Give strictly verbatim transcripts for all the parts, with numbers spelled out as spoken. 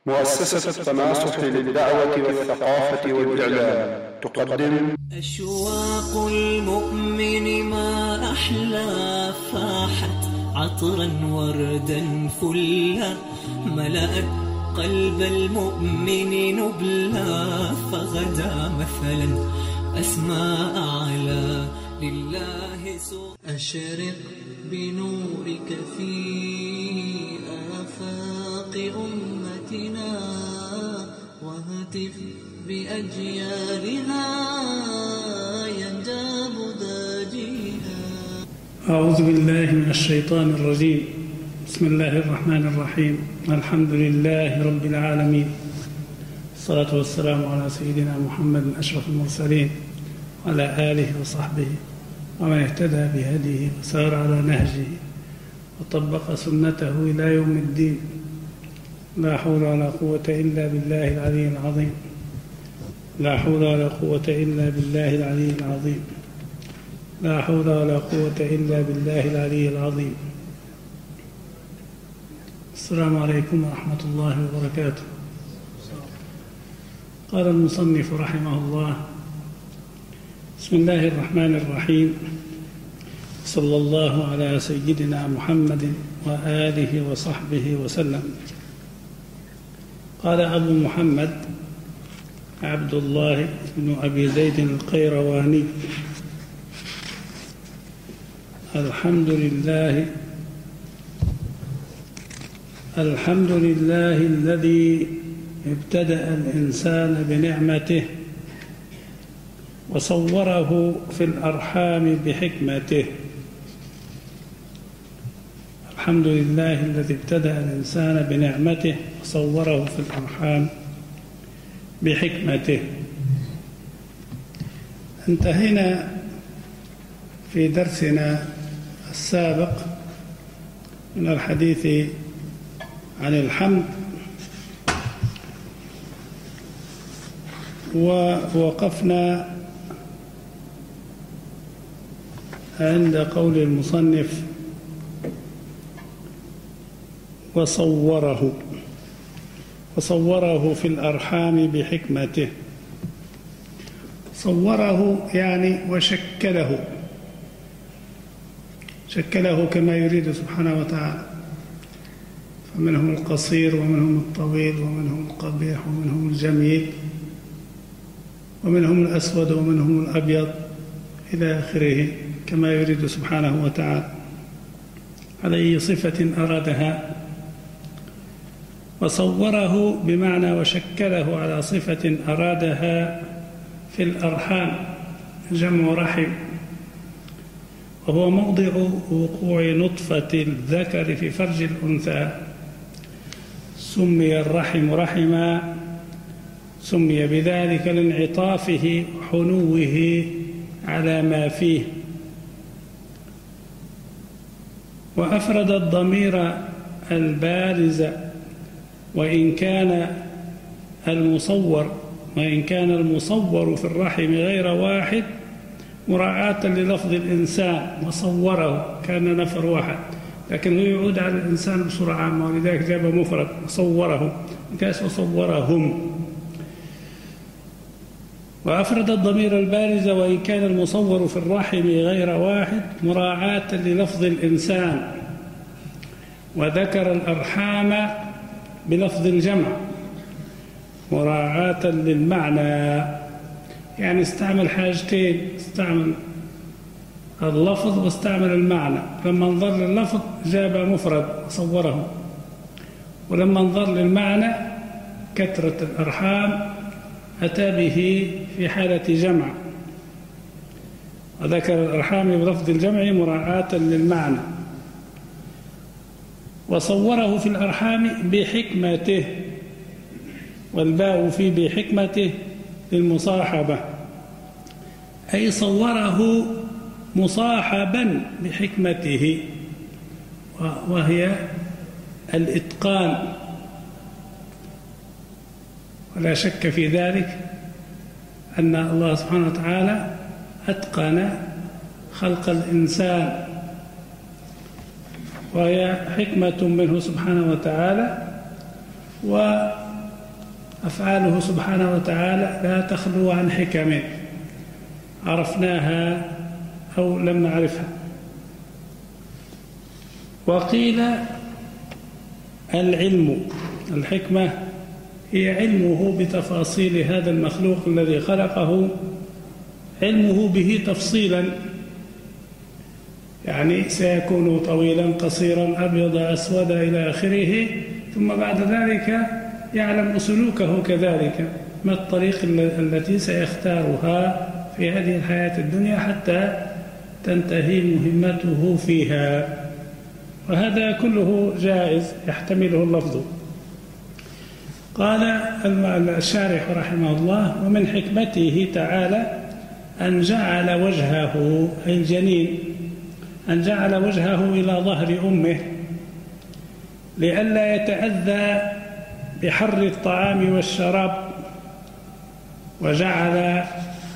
مؤسسة التناصح للدعوة والثقافة والإعلام تقدم أشواق المؤمن ما أحلى، فاحت عطرا وردا فلا، ملأت قلب المؤمن نبلا، فغدا مثلا أسمى أعلى لله سوء. أشرق بنورك في آفاق أمتنا، واهتف بأجيالها ينجاب داجيها. أعوذ بالله من الشيطان الرجيم. بسم الله الرحمن الرحيم. الحمد لله رب العالمين، الصلاة والسلام على سيدنا محمد أشرف المرسلين وعلى آله وصحبه ومن اهتدى بهديه وسار على نهجه وطبق سنته إلى يوم الدين. لا حول ولا قوة إلا بالله العلي العظيم. لا حول ولا قوة إلا بالله العلي العظيم. لا حول ولا قوة إلا بالله العلي العظيم. السلام عليكم ورحمة الله وبركاته. قال المصنف رحمه الله: بسم الله الرحمن الرحيم، صلى الله على سيدنا محمد وآله وصحبه وسلم. قال أبو محمد عبد الله بن أبي زيد القيرواني: الحمد لله الحمد لله الذي ابتدأ الإنسان بنعمته وصوره في الأرحام بحكمته. الحمد لله الذي ابتدأ الإنسان بنعمته وصوره في الأرحام بحكمته. انتهينا في درسنا السابق من الحديث عن الحمد، ووقفنا عند قول المصنف: وصوره وصوره في الأرحام بحكمته. صوره يعني وشكله، شكله كما يريد سبحانه وتعالى، فمنهم القصير ومنهم الطويل ومنهم القبيح ومنهم الجميل ومنهم الأسود ومنهم الأبيض إلى آخره كما يريد سبحانه وتعالى على أي صفة أرادها. وصوره بمعنى وشكله على صفة أرادها في الأرحام، جمع رحم، وهو موضع وقوع نطفة الذكر في فرج الأنثى. سمي الرحم رحما، سمي بذلك لانعطافه وحنوه على ما فيه. وأفرد الضمير البارز وإن كان المصور وإن كان المصور في الرحم غير واحد، مراعاة للفظ الإنسان. وصوره كان نفر واحد، لكن هو يعود على الإنسان بصورة عامة، ولذلك جاب مفرد وصوره، كاس وصورهم. وأفرد الضمير البارز وإن كان المصور في الرحم غير واحد، مراعاة للفظ الإنسان. وذكر الأرحام بلفظ الجمع مراعاة للمعنى، يعني استعمل حاجتين: استعمل اللفظ واستعمل المعنى. لما انظر لللفظ جاب مفرد وصوره، ولما انظر للمعنى كثرة الأرحام أتى به في حالة جمع. وذكر الأرحام بلفظ الجمع مراعاة للمعنى. وصوره في الأرحام بحكمته، والباء في بحكمته للمصاحبة، أي صوره مصاحبا بحكمته، وهي الإتقان. ولا شك في ذلك أن الله سبحانه وتعالى أتقن خلق الإنسان، وهي حكمة منه سبحانه وتعالى، أفعاله سبحانه وتعالى لا تخلو عن حكم عرفناها أو لم نعرفها. وقيل العلم، الحكمة هي علمه بتفاصيل هذا المخلوق الذي خلقه، علمه به تفصيلا، يعني سيكون طويلا قصيرا أبيض أسود إلى آخره، ثم بعد ذلك يعلم سلوكه كذلك، ما الطريق التي سيختارها في هذه الحياة الدنيا حتى تنتهي مهمته فيها. وهذا كله جائز يحتمله اللفظ. قال الشارح رحمه الله: ومن حكمته تعالى أن جعل وجهه أي الجنين أن جعل وجهه إلى ظهر أمه لئلا يتأذى بحر الطعام والشراب، وجعل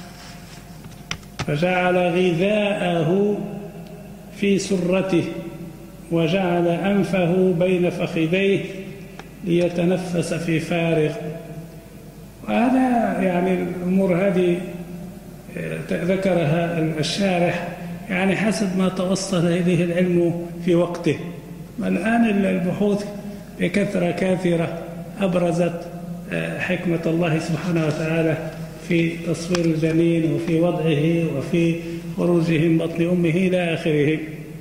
فجعل غذاءه في سرته، وجعل أنفه بين فخذيه ليتنفس في فارغ. وهذا يعني الأمور هذه ذكرها الشارح يعني حسب ما توصل إليه العلم في وقته. الآن البحوث بكثرة كثيرة أبرزت حكمة الله سبحانه وتعالى في تصوير الجنين وفي وضعه وفي خروجه من بطن أمه إلى آخره.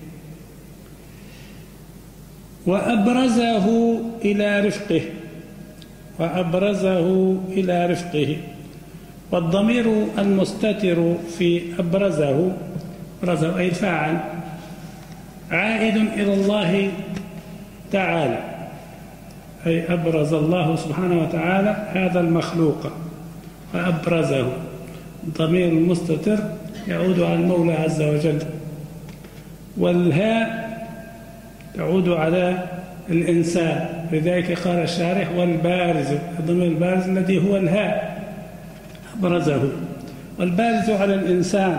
وأبرزه إلى رفقه وأبرزه إلى رفقه والضمير المستتر في أبرزه أبرزه أي الفاعل عائد إلى الله تعالى، أي أبرز الله سبحانه وتعالى هذا المخلوق فأبرزه. الضمير المستتر يعود على المولى عز وجل، والهاء تعود على الإنسان، لذلك قال الشارح: والبارز، الضمير البارز الذي هو الهاء أبرزه، والبارز على الإنسان.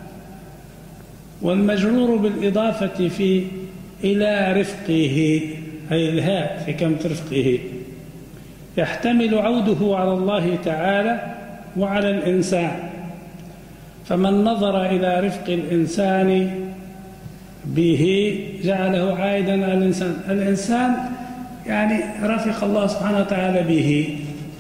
والمجرور بالإضافة في إلى رفقه أي الهاء في كلمة رفقه يحتمل عوده على الله تعالى وعلى الإنسان، فمن نظر إلى رفق الإنسان به جعله عائدا على الإنسان. الإنسان يعني رفق الله سبحانه وتعالى به،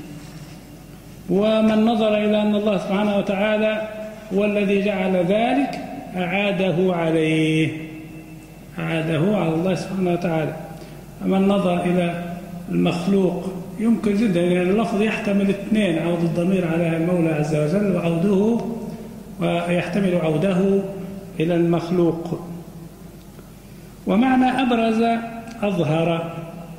ومن نظر إلى أن الله سبحانه وتعالى هو الذي جعل ذلك أعاده عليه أعاده على الله سبحانه وتعالى. ومن نظر إلى المخلوق يمكن جدا، يعني اللفظ يحتمل اثنين: عود الضمير على المولى عز وجل وعوده، ويحتمل عوده إلى المخلوق. ومعنى أبرز أظهر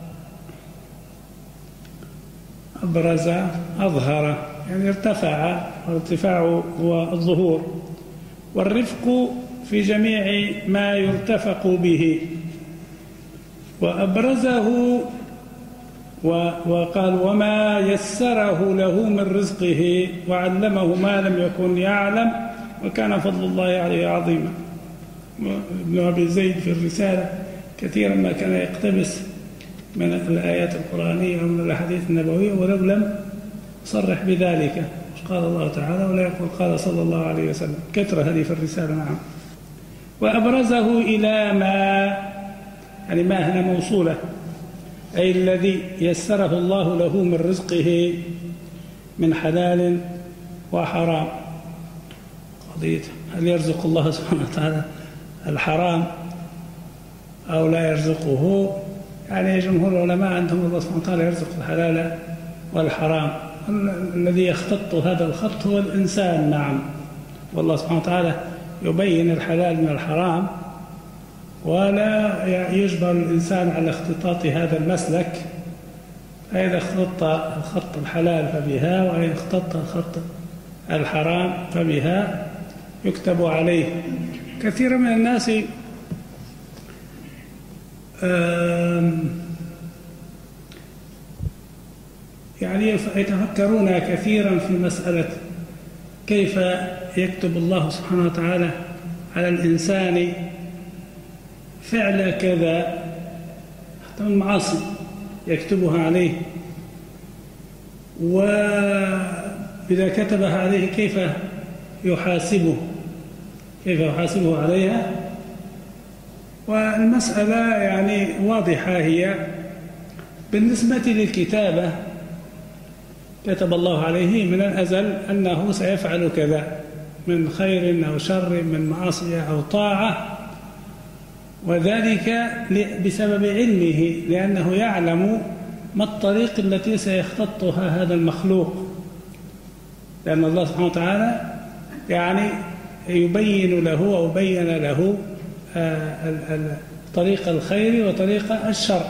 أبرز أظهر يعني ارتفع، والارتفاع هو الظهور، والرفق في جميع ما يرتفق به. وأبرزه وقال: وما يسره له من رزقه وعلمه ما لم يكن يعلم وكان فضل الله عليه عظيما. ابن أبي زيد في الرسالة كثيرا ما كان يقتبس من الآيات القرآنية ومن الأحاديث النبوية ولو لم صرح بذلك. قال الله تعالى ولا يقول قال صلى الله عليه وسلم، كثرة هذه في الرسالة. نعم. وأبرزه إلى ما، يعني ما هنا موصولة، أي الذي يسره الله له من رزقه من حلال وحرام. قضية هل يرزق الله سبحانه وتعالى الحرام أو لا يرزقه؟ يعني جمهور العلماء عندهم الله سبحانه وتعالى يرزق الحلال والحرام. الذي يختط هذا الخط هو الإنسان. نعم. والله سبحانه وتعالى يبين الحلال من الحرام، ولا يجبر الإنسان على اختطاط هذا المسلك. فإذا اختط الخط الحلال فبها، وإن اختط الخط الحرام فبها يكتب عليه. كثير من الناس يعني يتفكرون كثيرا في مسألة كيف يكتب الله سبحانه وتعالى على الإنسان فعل كذا، حتى من المعاصي يكتبها عليه، وإذا كتبها عليه كيف يحاسبه كيف يحاسبه عليها. والمسألة يعني واضحة هي. بالنسبة للكتابة كتب الله عليه من الأزل أنه سيفعل كذا من خير أو شر، من معصية أو طاعة، وذلك بسبب علمه، لأنه يعلم ما الطريق التي سيختطها هذا المخلوق، لأن الله سبحانه وتعالى يعني يبين له أو بين له طريق الخير وطريق الشر.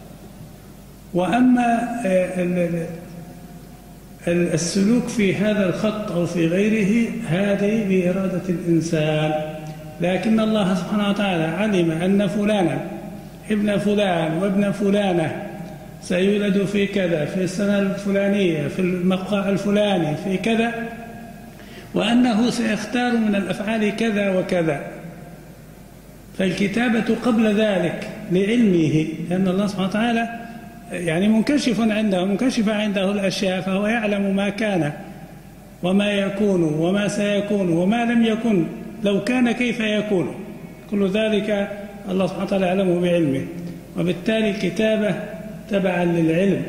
وأما السلوك في هذا الخط أو في غيره هذه بإرادة الإنسان، لكن الله سبحانه وتعالى علم أن فلانا ابن فلان وابن فلانة سيولد في كذا في السنة الفلانية في المقطع الفلاني في كذا، وأنه سيختار من الأفعال كذا وكذا. فالكتابة قبل ذلك لعلمه، لأن الله سبحانه وتعالى يعني منكشف عنده منكشفة عنده الأشياء، فهو يعلم ما كان وما يكون وما سيكون وما لم يكن لو كان كيف يكون، كل ذلك الله سبحانه وتعالى يعلمه بعلمه. وبالتالي الكتابة تبعا للعلم،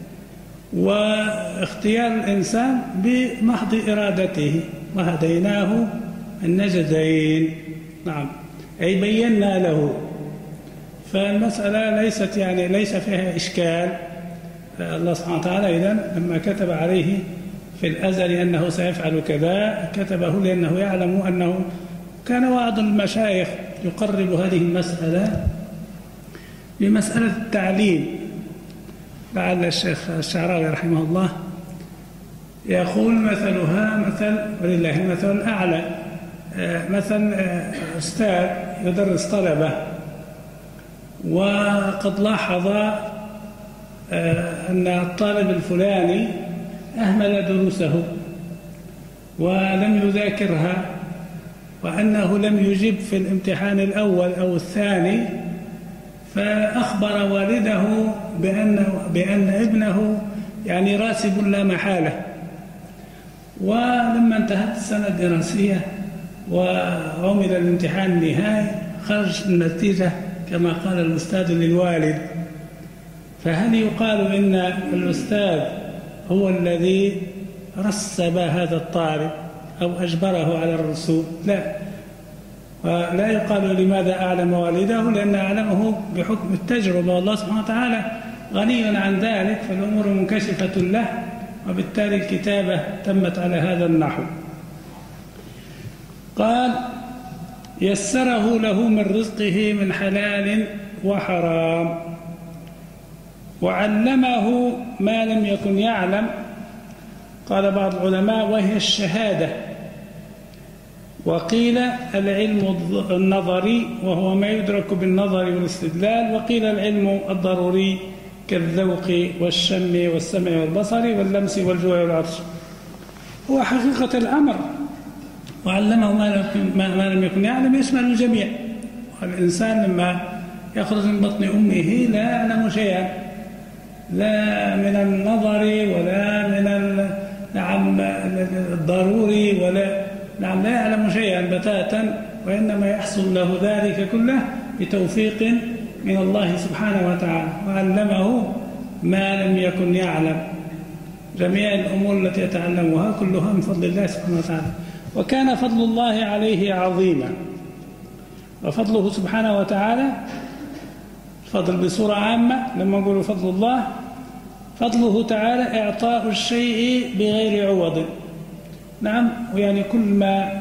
واختيار الإنسان بمحض إرادته، وهديناه النجدين. نعم، أي بينا له. فالمسألة ليست يعني ليس فيها إشكال. الله سبحانه وتعالى إذن لما كتب عليه في الأزل أنه سيفعل كذا كتبه لأنه يعلم أنه كان بعض المشايخ يقرب هذه المسألة بمسألة التعليم. لعل الشيخ الشعراوي رحمه الله يقول مثلها مثل ولله المثل الأعلى، مثل أستاذ يدرس طلبة وقد لاحظ أن الطالب الفلاني أهمل دروسه ولم يذاكرها، وأنه لم يجب في الامتحان الأول أو الثاني، فأخبر والده بأن, بأن ابنه يعني راسب لا محالة. ولما انتهت السنة الدراسية وعمل الامتحان النهائي خرج النتيجة كما قال الأستاذ للوالد. فهل يقال إن الأستاذ هو الذي رسب هذا الطالب أو أجبره على الرسوب؟ لا، ولا يقال لماذا أعلم والده، لأن أعلمه بحكم التجربة، والله سبحانه وتعالى غني عن ذلك، فالأمور منكشفة له، وبالتالي الكتابة تمت على هذا النحو. قال: يسره له من رزقه من حلال وحرام، وعلمه ما لم يكن يعلم. قال بعض العلماء: وهي الشهادة. وقيل العلم النظري وهو ما يدرك بالنظر والاستدلال، وقيل العلم الضروري كالذوق والشم والسمع والبصر واللمس والجوع والعطش. هو حقيقة الأمر وعلمه ما لم يكن يعلم يشمل الجميع. والإنسان لما يخرج من بطن أمه لا يعلم شيئا، لا من النظر ولا من نعم الضروري، ولا نعم لا يعلم شيئا بتاتا، وإنما يحصل له ذلك كله بتوفيق من الله سبحانه وتعالى. وعلمه ما لم يكن يعلم. جميع الأمور التي يتعلمها كلها من فضل الله سبحانه وتعالى. وكان فضل الله عليه عظيما. وفضله سبحانه وتعالى فضل بصورة عامة. لما نقول فضل الله، فضله تعالى إعطاء الشيء بغير عوض. نعم، ويعني كل ما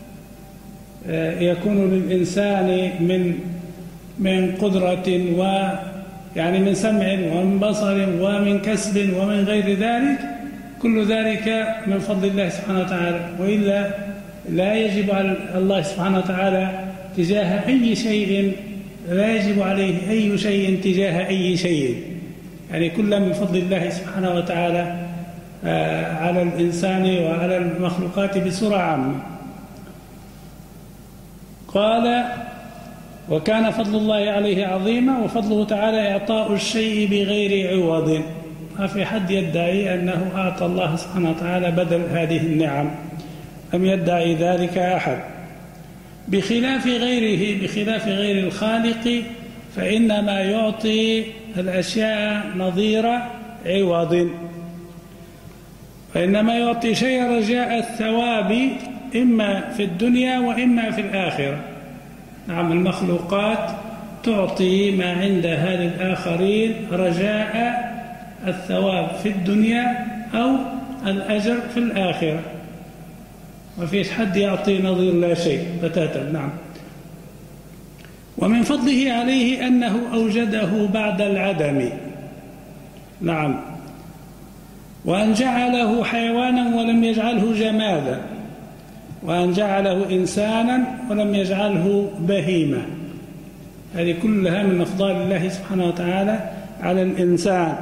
يكون للإنسان من من قدرة ويعني من سمع ومن بصر ومن كسب ومن غير ذلك، كل ذلك من فضل الله سبحانه وتعالى. وإلا لا يجب على الله سبحانه وتعالى تجاه أي شيء، لا يجب عليه أي شيء تجاه أي شيء، يعني كل من فضل الله سبحانه وتعالى على الإنسان وعلى المخلوقات بصورة عامة. قال: وكان فضل الله عليه عظيما، وفضله تعالى إعطاء الشيء بغير عوض. ما في حد يدعي أنه أعطى الله سبحانه وتعالى بدل هذه النعم، لم يدعي ذلك أحد، بخلاف غيره، بخلاف غير الخالق، فإنما يعطي الأشياء نظير عوض، فإنما يعطي شيء رجاء الثواب إما في الدنيا وإما في الآخرة. نعم، المخلوقات تعطي ما عندها للآخرين رجاء الثواب في الدنيا أو الأجر في الآخرة، ما فيش حد يعطي نظير لا شيء بتاتا. نعم. ومن فضله عليه أنه أوجده بعد العدم. نعم. وأن جعله حيوانا ولم يجعله جمادا، وأن جعله إنسانا ولم يجعله بهيمة. هذه كلها من أفضال الله سبحانه وتعالى على الإنسان.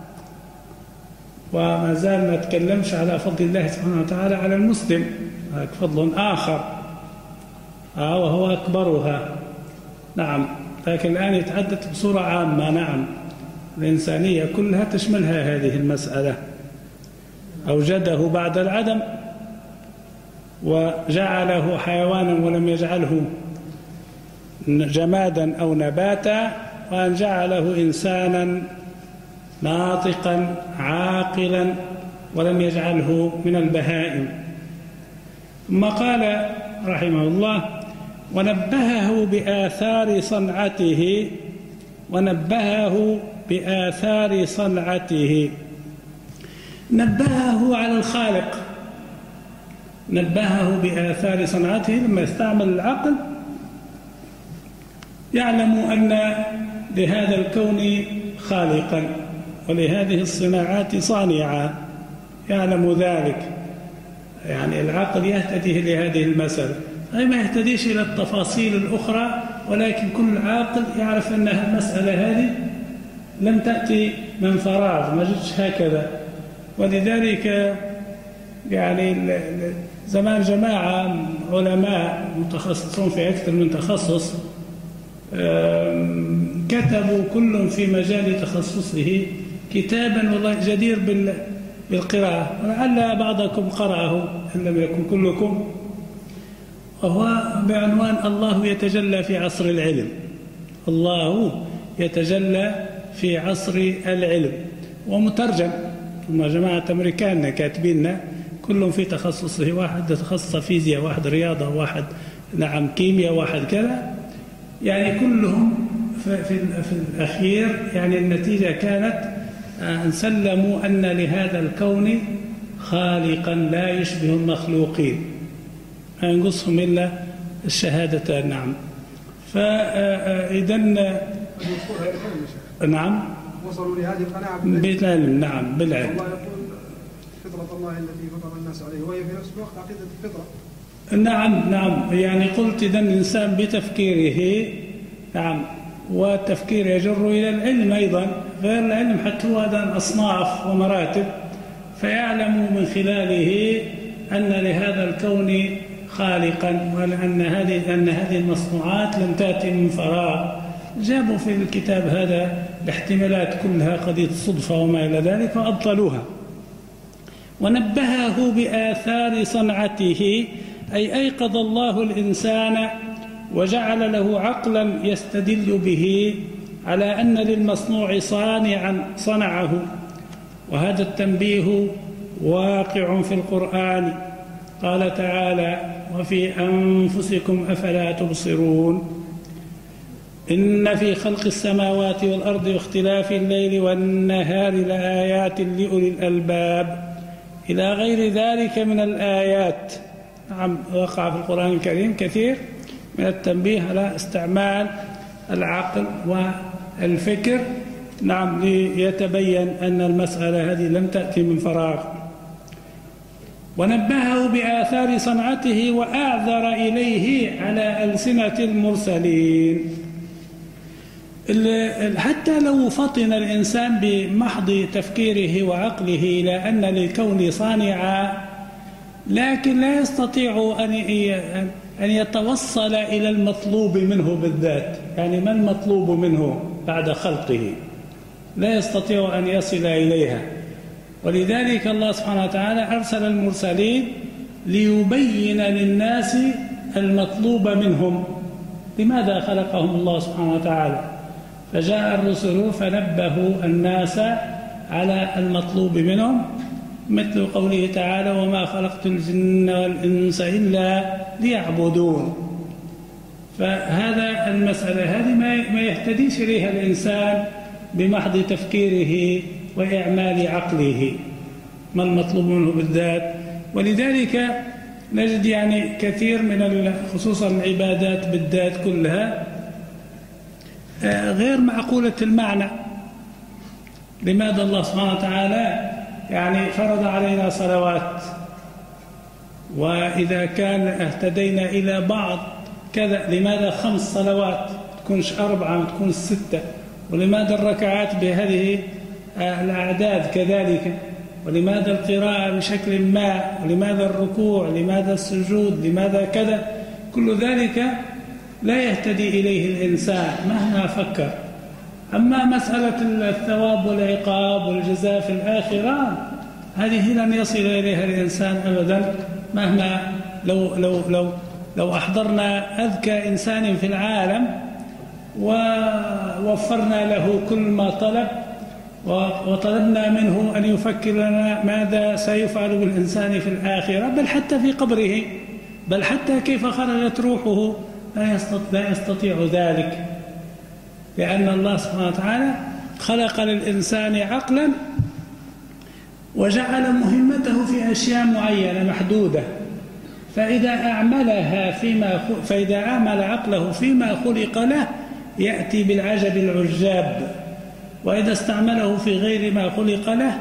وما زال ما تكلمش على فضل الله سبحانه وتعالى على المسلم، هناك فضل آخر آه وهو أكبرها. نعم، لكن الآن يتحدث بصورة عامة. نعم، الإنسانية كلها تشملها هذه المسألة. أوجده بعد العدم، وجعله حيوانا ولم يجعله جمادا أو نباتا، وأن جعله إنسانا ناطقا عاقلا ولم يجعله من البهائم. ثم قال رحمه الله: ونبهه بآثار صنعته، ونبهه بآثار صنعته. نبهه على الخالق، نبهه بآثار صنعته. لما يستعمل العقل يعلم أن لهذا الكون خالقا ولهذه الصناعات صانعا، يعلم ذلك. يعني العقل يهتدي لهذه المسألة، أي ما يهتديش إلى التفاصيل الأخرى، ولكن كل عاقل يعرف أن المسألة هذه لم تأتي من فراغ، ما جتش هكذا. ولذلك يعني زمان جماعة علماء متخصصون في أكثر من تخصص كتبوا كل في مجال تخصصه كتابا والله جدير بالقراءة، ولعل بعضكم قرأه إن لم يكن كلكم، وهو بعنوان الله يتجلى في عصر العلم. الله يتجلى في عصر العلم، ومترجم. هم جماعة أمريكان كاتبين كلهم في تخصصه، واحد تخصص فيزياء، واحد رياضة، واحد نعم كيمياء، واحد كذا. يعني كلهم في, في, في الأخير يعني النتيجة كانت أن سلموا أن لهذا الكون خالقا لا يشبه المخلوقين، ما ينقصهم إلا الشهادتان. نعم. فإذا نعم وصلوا لهذه القناعة بالعلم. نعم، بالعلم. الله يقول فطرة الله التي فطر الناس عليه، وهي في نفس الوقت عقيدة الفطرة. نعم نعم. يعني قلت إذا الإنسان بتفكيره نعم، والتفكير يجر إلى العلم أيضا، غير العلم حتى هو أيضا أصناف ومراتب، فيعلم من خلاله أن لهذا الكون خالقا، وأن هذه أن هذه المصنوعات لم تأتي من فراغ. جابوا في الكتاب هذا الاحتمالات كلها، قضية الصدفة وما إلى ذلك، وأبطلوها. ونبهه بآثار صنعته، أي أيقظ الله الإنسان وجعل له عقلا يستدل به على أن للمصنوع صانعا صنعه. وهذا التنبيه واقع في القرآن. قال تعالى: وفي أنفسكم أفلا تبصرون إن في خلق السماوات والأرض واختلاف الليل والنهار لآيات لأولي الألباب، إلى غير ذلك من الآيات. نعم، وقع في القرآن الكريم كثير من التنبيه على استعمال العقل والفكر، نعم، ليتبين أن المسألة هذه لم تأتي من فراغ. ونبهه بآثار صنعته وأعذر إليه على ألسنة المرسلين. حتى لو فطن الإنسان بمحض تفكيره وعقله إلى أن للكون صانعا، لكن لا يستطيع أن يتوصل إلى المطلوب منه بالذات. يعني ما المطلوب منه بعد خلقه؟ لا يستطيع أن يصل إليها. ولذلك الله سبحانه وتعالى أرسل المرسلين ليبين للناس المطلوب منهم. لماذا خلقهم الله سبحانه وتعالى؟ فجاء الرسل فنبهوا الناس على المطلوب منهم، مثل قوله تعالى: وما خلقت الجن والإنس إلا ليعبدون. فهذا المسألة هذه ما يهتديش إليها الإنسان بمحض تفكيره وإعمال عقله، ما المطلوب منه بالذات. ولذلك نجد يعني كثير من خصوصا العبادات بالذات كلها غير معقولة المعنى. لماذا الله سبحانه وتعالى يعني فرض علينا صلوات، وإذا كان اهتدينا إلى بعض كذا لماذا خمس صلوات تكونش أربعة ما تكونش ستة؟ ولماذا الركعات بهذه الأعداد كذلك؟ ولماذا القراءة بشكل ما؟ ولماذا الركوع؟ لماذا السجود؟ لماذا كذا؟ كل ذلك لا يهتدي إليه الإنسان مهما فكر. أما مسألة الثواب والعقاب والجزاء في الآخرة هذه لن يصل إليها الإنسان أبدا، مهما لو لو لو لو أحضرنا أذكى إنسان في العالم ووفرنا له كل ما طلب وطلبنا منه أن يفكر لنا ماذا سيفعل بالإنسان في الآخرة، بل حتى في قبره، بل حتى كيف خرجت روحه، لا يستطيع ذلك، لأن الله سبحانه وتعالى خلق للإنسان عقلا وجعل مهمته في أشياء معينة محدودة، فإذا أعملها فيما فإذا أعمل عقله فيما خلق له يأتي بالعجب العجاب، وإذا استعمله في غير ما خلق له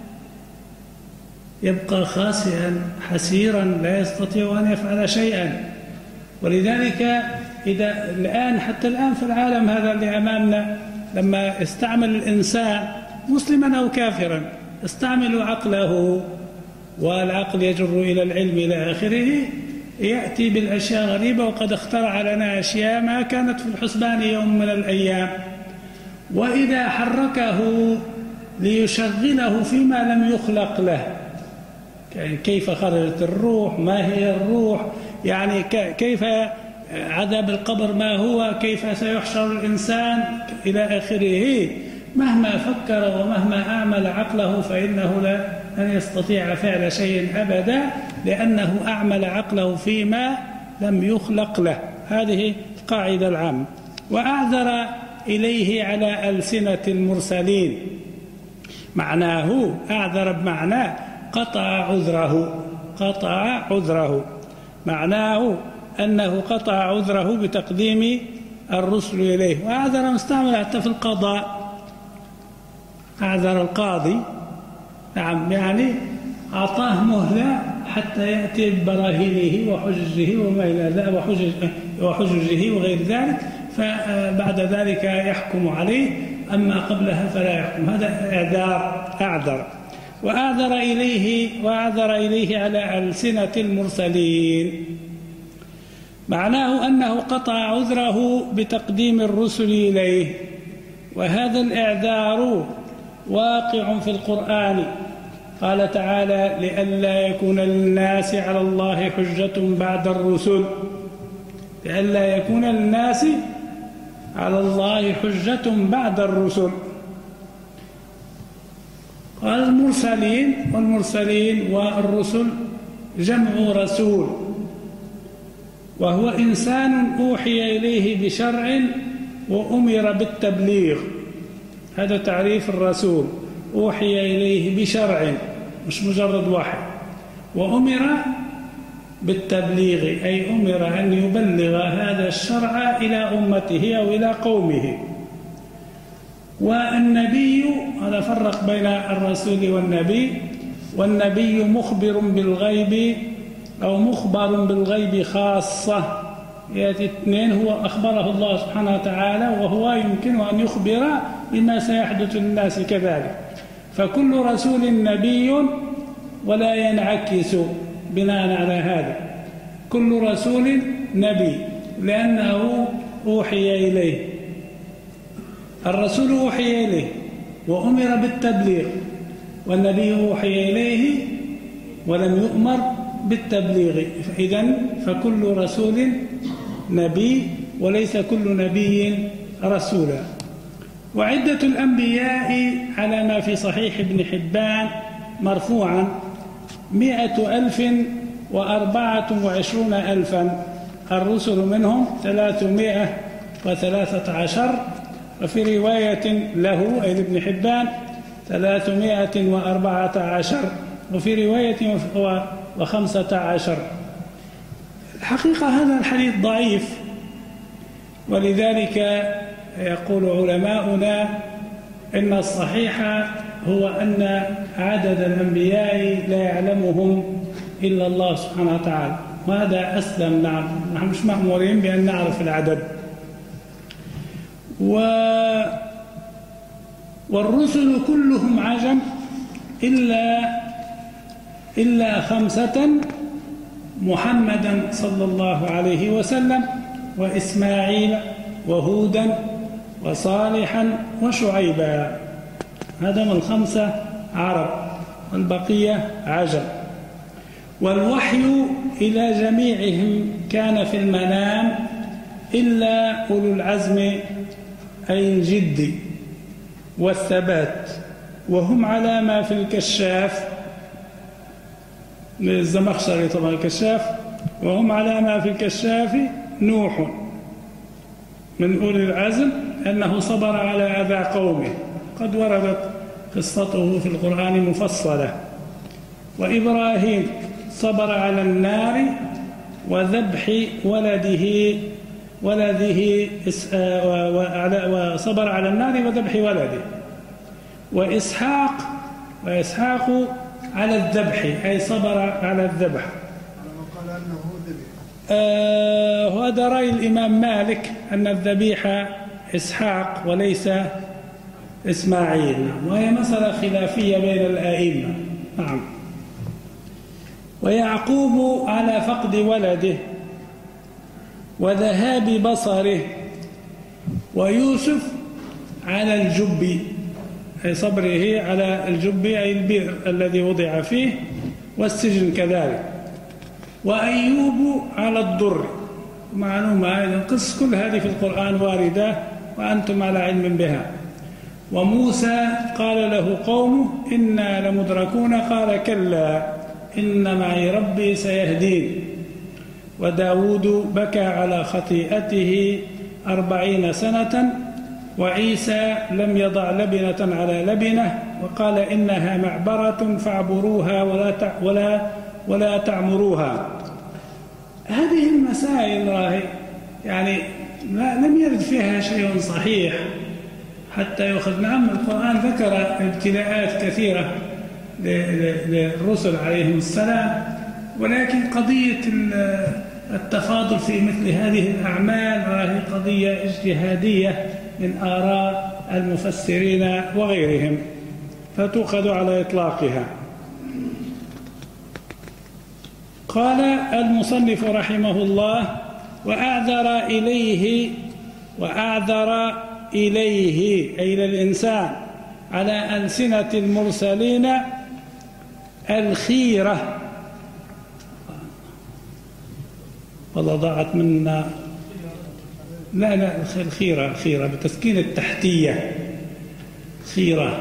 يبقى خاسئا حسيرا لا يستطيع أن يفعل شيئا. ولذلك إذا الآن حتى الآن في العالم هذا اللي أمامنا لما استعمل الإنسان مسلما أو كافرا استعمل عقله، والعقل يجر إلى العلم إلى آخره، يأتي بالأشياء غريبة، وقد اخترع لنا أشياء ما كانت في الحسبان يوم من الأيام. وإذا حركه ليشغله فيما لم يخلق له، كيف خرجت الروح، ما هي الروح، يعني كيف عذاب القبر ما هو، كيف سيحشر الإنسان إلى آخره، مهما فكر ومهما أعمل عقله فإنه لا لن يستطيع فعل شيء أبدا، لأنه أعمل عقله فيما لم يخلق له. هذه القاعدة العامة. وأعذر إليه على ألسنة المرسلين، معناه أعذر بمعنى قطع عذره، قطع عذره معناه أنه قطع عذره بتقديم الرسل إليه. وأعذر مستعمل حتى في القضاء، أعذر القاضي، نعم، يعني أعطاه مهلة حتى يأتي ببراهينه وحججه وما إلى ذلك وحجج وحججه وغير ذلك، فبعد ذلك يحكم عليه، أما قبلها فلا يحكم. هذا إعذار، أعذر. وأعذر إليه وأعذر إليه على ألسنة المرسلين، معناه أنه قطع عذره بتقديم الرسل إليه. وهذا الإعذار واقع في القرآن، قال تعالى: لئلا يكون للناس على الله حجة بعد الرسل، لئلا يكون للناس على الله حجة بعد الرسل. قال المرسلين، والمرسلين والرسل جمع رسول، وهو إنسان أوحي إليه بشرع وأمر بالتبليغ. هذا تعريف الرسول، أوحي إليه بشرع، مش مجرد واحد، وأمر بالتبليغ، أي أمر أن يبلغ هذا الشرع إلى أمته أو إلى قومه. والنبي، هذا فرق بين الرسول والنبي، والنبي مخبر بالغيب أو مخبر بالغيب خاصة، يأتي اثنين، هو أخبره الله سبحانه وتعالى وهو يمكنه أن يخبر بما سيحدث للناس كذلك. فكل رسول نبي ولا ينعكس بناء على هذا، كل رسول نبي لأنه أوحي إليه. الرسول أوحي إليه وأمر بالتبليغ، والنبي أوحي إليه ولم يؤمر بالتبليغ، إذن فكل رسول نبي وليس كل نبي رسولا. وعدة الأنبياء على ما في صحيح ابن حبان مرفوعا مئة ألف وأربعة وعشرون ألفا، الرسل منهم ثلاثمائة وثلاثة عشر، وفي رواية له أي ابن حبان ثلاثمائة وأربعة عشر، وفي رواية وخمسة عشر. الحقيقة هذا الحديث ضعيف، ولذلك يقول علماؤنا إن الصحيح هو أن عدد الأنبياء لا يعلمهم إلا الله سبحانه وتعالى، وهذا أسلم. نعم، نحن مش مأمورين بأن نعرف العدد. و... والرسل كلهم عجم إلا إلا خمسة: محمدا صلى الله عليه وسلم، وإسماعيل، وهودا، وصالحا، وشعيبا. هذا من الخمسة عرب، والبقية عجم. والوحي إلى جميعهم كان في المنام إلا أولو العزم أي الجد والثبات، وهم على ما في الكشاف، الزمخشري طبعا الكشاف، وهم على ما في الكشاف نوح من أولي العزم أنه صبر على أذى قومه، قد وردت قصته في القرآن مفصلة. وإبراهيم صبر على النار وذبح ولده ولده وصبر على النار وذبح ولده. وإسحاق وإسحاق على الذبح أي صبر على الذبح. قال أنه ذبح. آه هذا رأي الإمام مالك أن الذبيح إسحاق وليس إسماعيل، وهي مسألة خلافية بين الآئمة. نعم. ويعقوب على فقد ولده وذهاب بصره، ويوسف على الجب أي صبره على الجب أي البئر الذي وضع فيه، والسجن كذلك. وأيوب على الضر. معلومة القصص كل هذه في القرآن واردة وأنتم على علم بها. وموسى قال له قومه إنا لمدركون قال كلا إن معي ربي سيهدين. وداود بكى على خطيئته أربعين سنة. وعيسى لم يضع لبنة على لبنة وقال إنها معبرة فاعبروها ولا ولا ولا تعمروها. هذه المسائل راهي يعني لم يرد فيها شيء صحيح حتى يؤخذ. نعم القرآن ذكر ابتلاءات كثيرة للرسل عليهم السلام، ولكن قضية التفاضل في مثل هذه الأعمال راهي قضية اجتهادية من آراء المفسرين وغيرهم، فتؤخذ على إطلاقها. قال المصنف رحمه الله: وأعذر إليه وأعذر إليه أي إلى الإنسان على ألسنة المرسلين الخيرة. والله ضاعت منا. لا لا الخيرة الخيرة بتسكين التحتية خيرة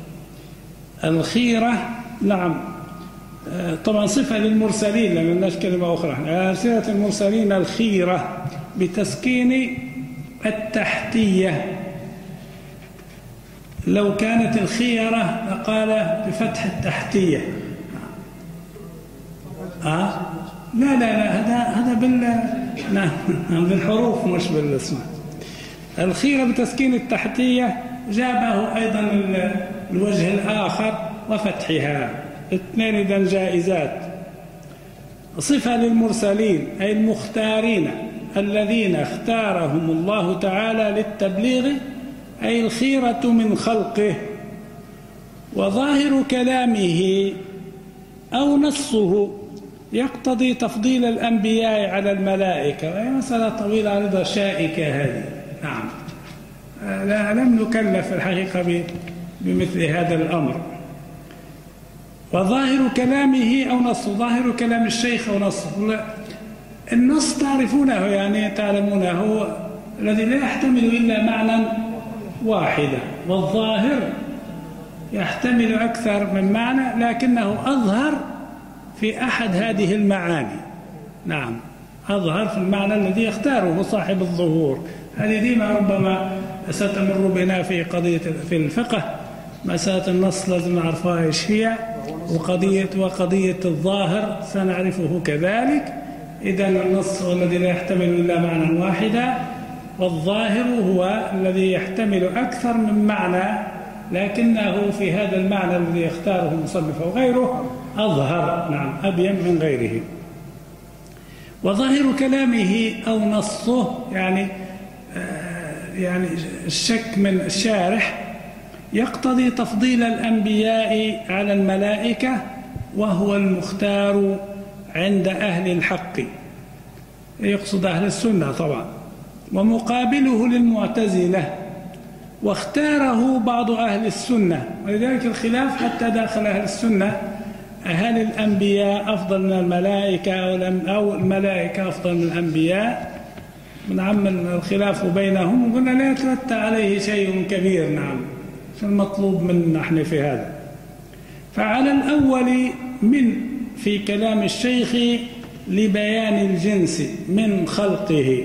الخيرة. نعم طبعا صفة للمرسلين لما لناش كلمة أخرى. على ألسنة المرسلين الخيرة بتسكين التحتية. لو كانت الخيرة لقال بفتح التحتية. آه؟ لا لا لا هذا هذا بال نعم بالحروف مش بالاسم. الخيرة بتسكين التحتية جابه أيضا الوجه الآخر وفتحها، اثنين إذن جائزات. صفة للمرسلين أي المختارين الذين اختارهم الله تعالى للتبليغ أي الخيرة من خلقه. وظاهر كلامه أو نصه يقتضي تفضيل الأنبياء على الملائكة، وهي مسألة طويلة أيضا شائكة هذه. نعم لا لم نكلف الحقيقة بمثل هذا الأمر. وظاهر كلامه أو نصه، ظاهر كلام الشيخ أو نصه، النص تعرفونه يعني تعلمونه، هو الذي لا يحتمل إلا معنى واحدا، والظاهر يحتمل أكثر من معنى لكنه أظهر في أحد هذه المعاني. نعم، أظهر في المعنى الذي يختاره صاحب الظهور. هذه ديما ربما ستمر بنا في قضية في الفقه، مسألة النص لازم نعرفها إيش هي، وقضية وقضية الظاهر سنعرفه كذلك. إذن النص هو الذي لا يحتمل إلا معنى واحدا، والظاهر هو الذي يحتمل أكثر من معنى لكنه في هذا المعنى الذي يختاره المصنف أو غيره أظهر، نعم، أبين من غيره. وظاهر كلامه أو نصه يعني يعني الشك من الشارح يقتضي تفضيل الأنبياء على الملائكة، وهو المختار عند أهل الحق، يقصد أهل السنة طبعا، ومقابله للمعتزلة، واختاره بعض أهل السنة، ولذلك الخلاف حتى داخل أهل السنة، هل الأنبياء أفضل من الملائكة أو الملائكة أفضل من الأنبياء؟ نعم، الخلاف بينهم، وقلنا لا يترتب عليه شيء كبير. نعم، المطلوب منا نحن في هذا. فعلى الأول من في كلام الشيخ لبيان الجنس من خلقه،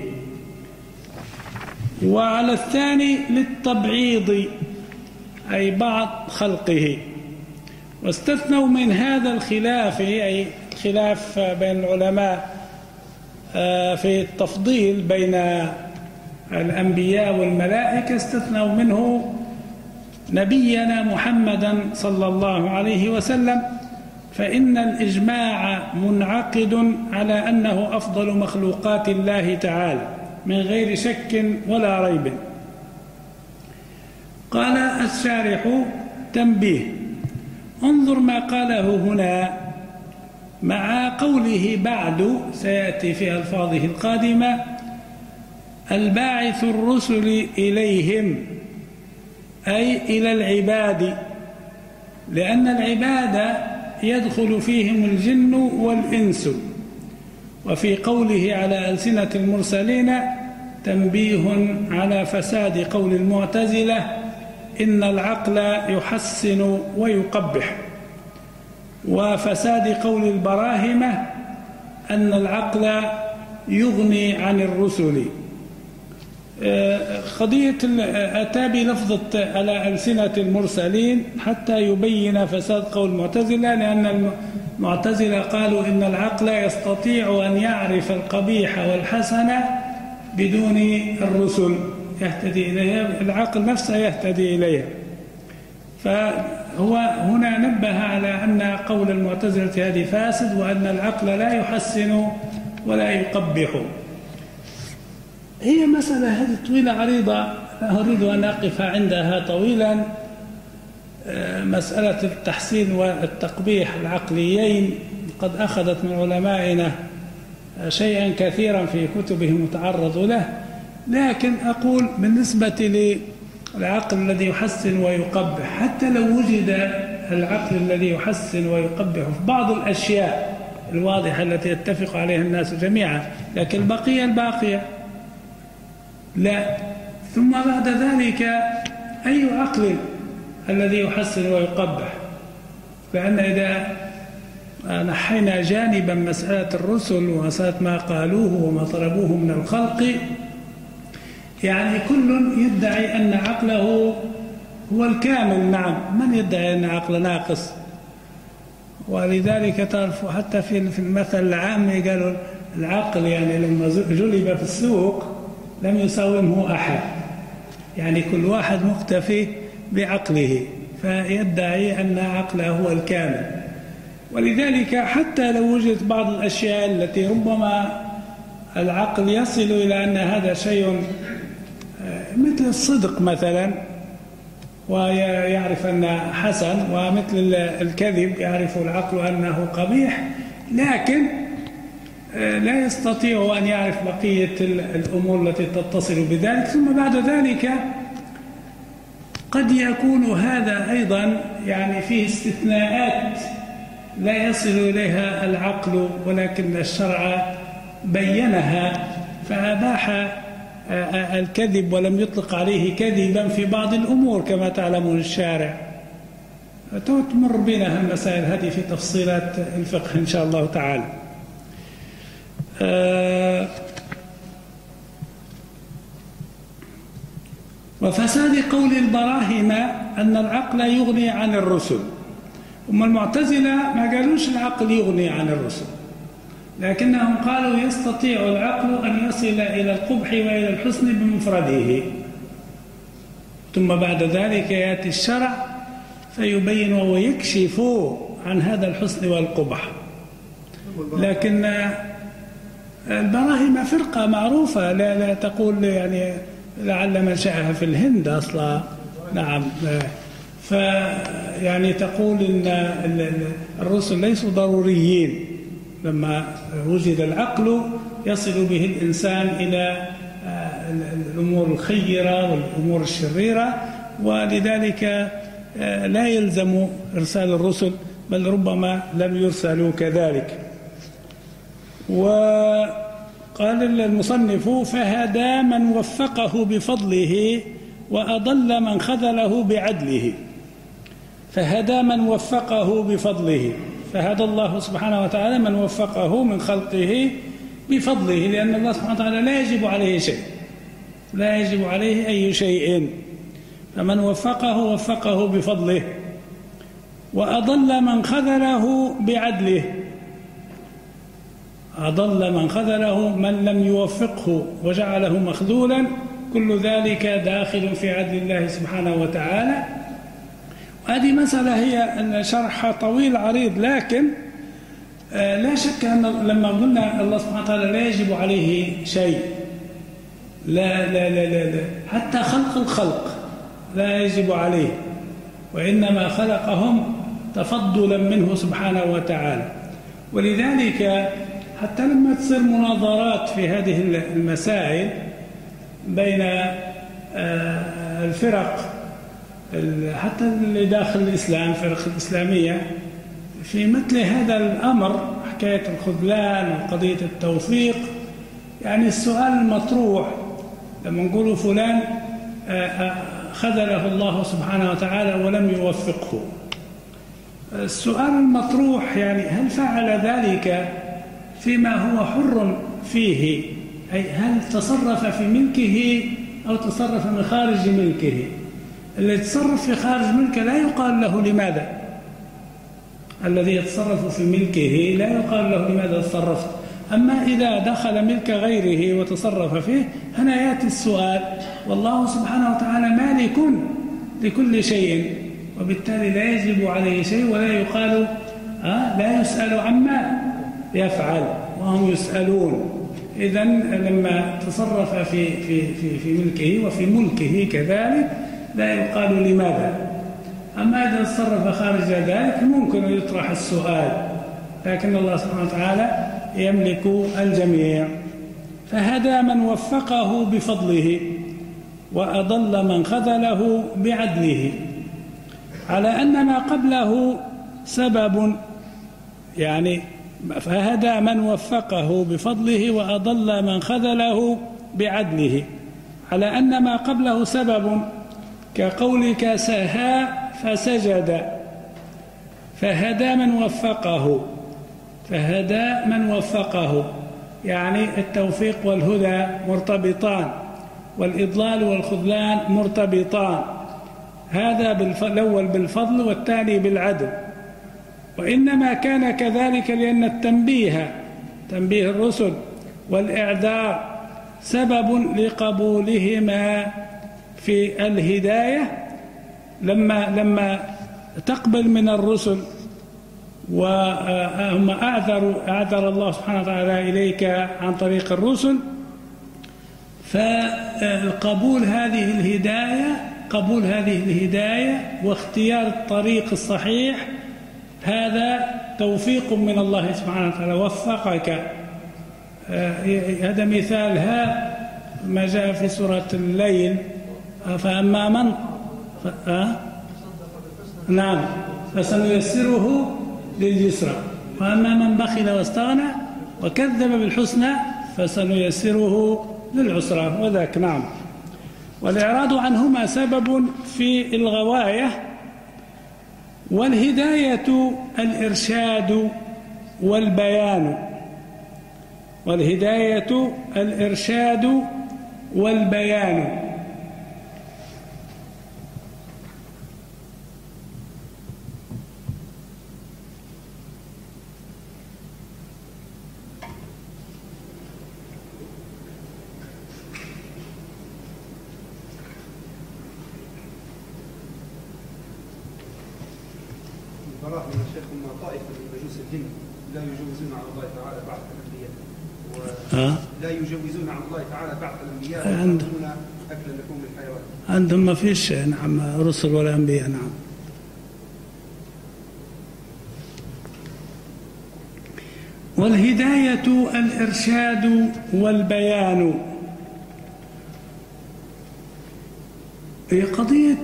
وعلى الثاني للتبعيض أي بعض خلقه. واستثنوا من هذا الخلاف أي خلاف بين العلماء في التفضيل بين الأنبياء والملائكة، استثنوا منه نبينا محمدا صلى الله عليه وسلم، فإن الإجماع منعقد على أنه أفضل مخلوقات الله تعالى من غير شك ولا ريب. قال الشارح: تنبيه، انظر ما قاله هنا مع قوله بعد، سيأتي في ألفاظه القادمة: الباعث الرسل إليهم، أي إلى العباد، لأن العباد يدخل فيهم الجن والإنس. وفي قوله على ألسنة المرسلين تنبيه على فساد قول المعتزلة إن العقل يحسن ويقبح، وفساد قول البراهمة أن العقل يغني عن الرسل. قضية أتى بلفظة على ألسنة المرسلين حتى يبين فساد قول المعتزلة، لأن المعتزلة قالوا إن العقل يستطيع أن يعرف القبيح والحسن بدون الرسل يهتدي إليها، العقل نفسه يهتدي إليها. فهو هنا نبه على أن قول المعتزلة هذه فاسد، وأن العقل لا يحسن ولا يقبح. هي مسألة هذه طويلة عريضة، لا أريد أن أقف عندها طويلا. مسألة التحسين والتقبيح العقليين قد أخذت من علمائنا شيئا كثيرا في كتبهم وتعرضوا له، لكن أقول بالنسبة للعقل الذي يحسن ويقبح، حتى لو وجد العقل الذي يحسن ويقبح في بعض الأشياء الواضحة التي يتفق عليها الناس جميعا، لكن البقية الباقية لا. ثم بعد ذلك أي عقل الذي يحسن ويقبح؟ لأن إذا نحينا جانبا مسألة الرسل ومسألة ما قالوه وما طلبوه من الخلق، يعني كل يدعي أن عقله هو الكامل. نعم، من يدعي أن عقل ناقص؟ ولذلك تعرفوا حتى في المثل العام قالوا العقل يعني لما جلب في السوق لم يساومه أحد، يعني كل واحد مكتفي بعقله، فيدعي أن عقله هو الكامل. ولذلك حتى لو وجدت بعض الأشياء التي ربما العقل يصل إلى أن هذا شيء مثل الصدق مثلا ويعرف أنه حسن، ومثل الكذب يعرف العقل أنه قبيح، لكن لا يستطيع أن يعرف بقية الأمور التي تتصل بذلك. ثم بعد ذلك قد يكون هذا أيضا يعني فيه استثناءات لا يصل إليها العقل، ولكن الشرع بينها فأباح الكذب ولم يطلق عليه كذبا في بعض الأمور كما تعلمون الشارع. تمر بنا المسائل هذه في تفصيلات الفقه إن شاء الله تعالى. أه وفساد قول البراهمة أن العقل يغني عن الرسل. هم المعتزلة ما قالوش العقل يغني عن الرسل، لكنهم قالوا يستطيع العقل أن يصل إلى القبح وإلى الحسن بمفرده، ثم بعد ذلك يأتي الشرع فيبين ويكشف عن هذا الحسن والقبح. لكن البراهمة فرقة معروفة لا, لا تقول يعني لعل منشأها في الهند أصلا. نعم. فيعني تقول إن الرسل ليسوا ضروريين، لما وجد العقل يصل به الإنسان إلى الأمور الخيرة والأمور الشريرة، ولذلك لا يلزم إرسال الرسل، بل ربما لم يرسلوا كذلك. وقال المصنف: فهدى من وفقه بفضله وأضل من خذله بعدله. فهدى من وفقه بفضله، فهدى الله سبحانه وتعالى من وفقه من خلقه بفضله، لأن الله سبحانه وتعالى لا يجب عليه شيء، لا يجب عليه أي شيء، فمن وفقه وفقه بفضله. وأضل من خذله بعدله، أضل من خذله من لم يوفقه وجعله مخذولا، كل ذلك داخل في عدل الله سبحانه وتعالى. هذه مسألة هي شرح طويل عريض، لكن لا شك أن لما قلنا الله سبحانه وتعالى لا يجب عليه شيء، لا لا لا لا, لا. حتى خلق الخلق لا يجب عليه، وإنما خلقهم تفضلا منه سبحانه وتعالى. ولذلك حتى لما تصير مناظرات في هذه المسائل بين الفرق حتى اللي داخل الإسلام، الفرق الإسلامية، في مثل هذا الأمر، حكاية الخذلان وقضية التوفيق، يعني السؤال المطروح لما نقول فلان خذله الله سبحانه وتعالى ولم يوفقه، السؤال المطروح يعني هل فعل ذلك فيما هو حر فيه، أي هل تصرف في ملكه أو تصرف من خارج ملكه؟ الذي يتصرف في خارج ملكه لا يقال له لماذا، الذي يتصرف في ملكه لا يقال له لماذا تصرفت. أما إذا دخل ملك غيره وتصرف فيه هنا يأتي السؤال، والله سبحانه وتعالى مالك لكل شيء، وبالتالي لا يجب عليه شيء، ولا يقال آه لا يسأل عما يفعل وهم يسألون. إذن لما تصرف في, في, في, في ملكه وفي ملكه كذلك لا يقال لماذا. أما إذا تصرف خارج ذلك ممكن يطرح السؤال، لكن الله سبحانه وتعالى يملك الجميع. فهدى من وفقه بفضله وأضل من خذله بعدله، على أن ما قبله سبب، يعني فهدى من وفقه بفضله وأضل من خذله بعدله، على أن ما قبله سبب، كقولك سهى فسجد، فهدى من وفقه، فهدى من وفقه يعني التوفيق والهدى مرتبطان، والإضلال والخذلان مرتبطان، هذا الأول بالفضل والثاني بالعدل. وإنما كان كذلك لأن التنبيه، تنبيه الرسل والإعذار، سبب لقبولهما في الهداية. لما لما تقبل من الرسل وهم أعذروا أعذر الله سبحانه وتعالى إليك عن طريق الرسل، فقبول هذه الهداية قبول هذه الهداية واختيار الطريق الصحيح هذا توفيق من الله سبحانه وتعالى، وفقك. هذا مثالها ما جاء في سورة الليل: فأما من ف... آه؟ نعم فسنيسره لليسرى، وأما من بخل واستغنى وكذب بالحسنى فسنيسره للعسرى وذاك. نعم. والإعراض عنهما سبب في الغواية، والهداية الإرشاد والبيان، والهداية الإرشاد والبيان. براء من الشيخ أن طائفة من مجوس الجن لا يجوزون على الله تعالى بعث الأنبياء، ولا يجوزون على الله تعالى بعث الأنبياء ويحرمون أكل لحوم الحيوان. عندهم ما فيش نعم رسل ولا أنبياء. نعم. والهداية الإرشاد والبيان. هي قضية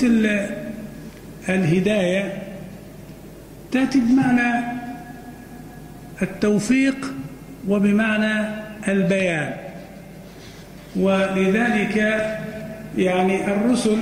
الهداية تأتي بمعنى التوفيق وبمعنى البيان، ولذلك يعني الرسل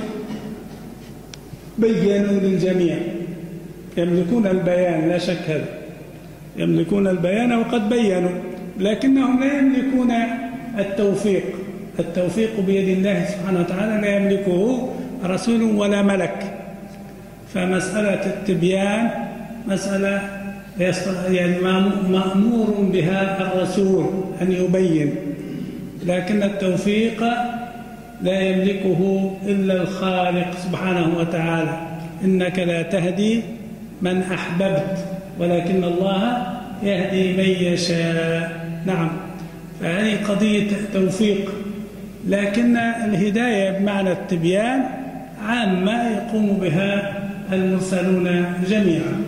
بيّنوا للجميع، يملكون البيان لا شك، هذا يملكون البيان وقد بيّنوا، لكنهم لا يملكون التوفيق. التوفيق بيد الله سبحانه وتعالى، لا يملكه رسول ولا ملك. فمسألة التبيان مسألة يعني مأمور بها الرسول أن يبين، لكن التوفيق لا يملكه إلا الخالق سبحانه وتعالى. إنك لا تهدي من أحببت ولكن الله يهدي من يشاء. نعم. فهذه قضية توفيق، لكن الهداية بمعنى التبيان عامة يقوم بها المرسلون جميعا.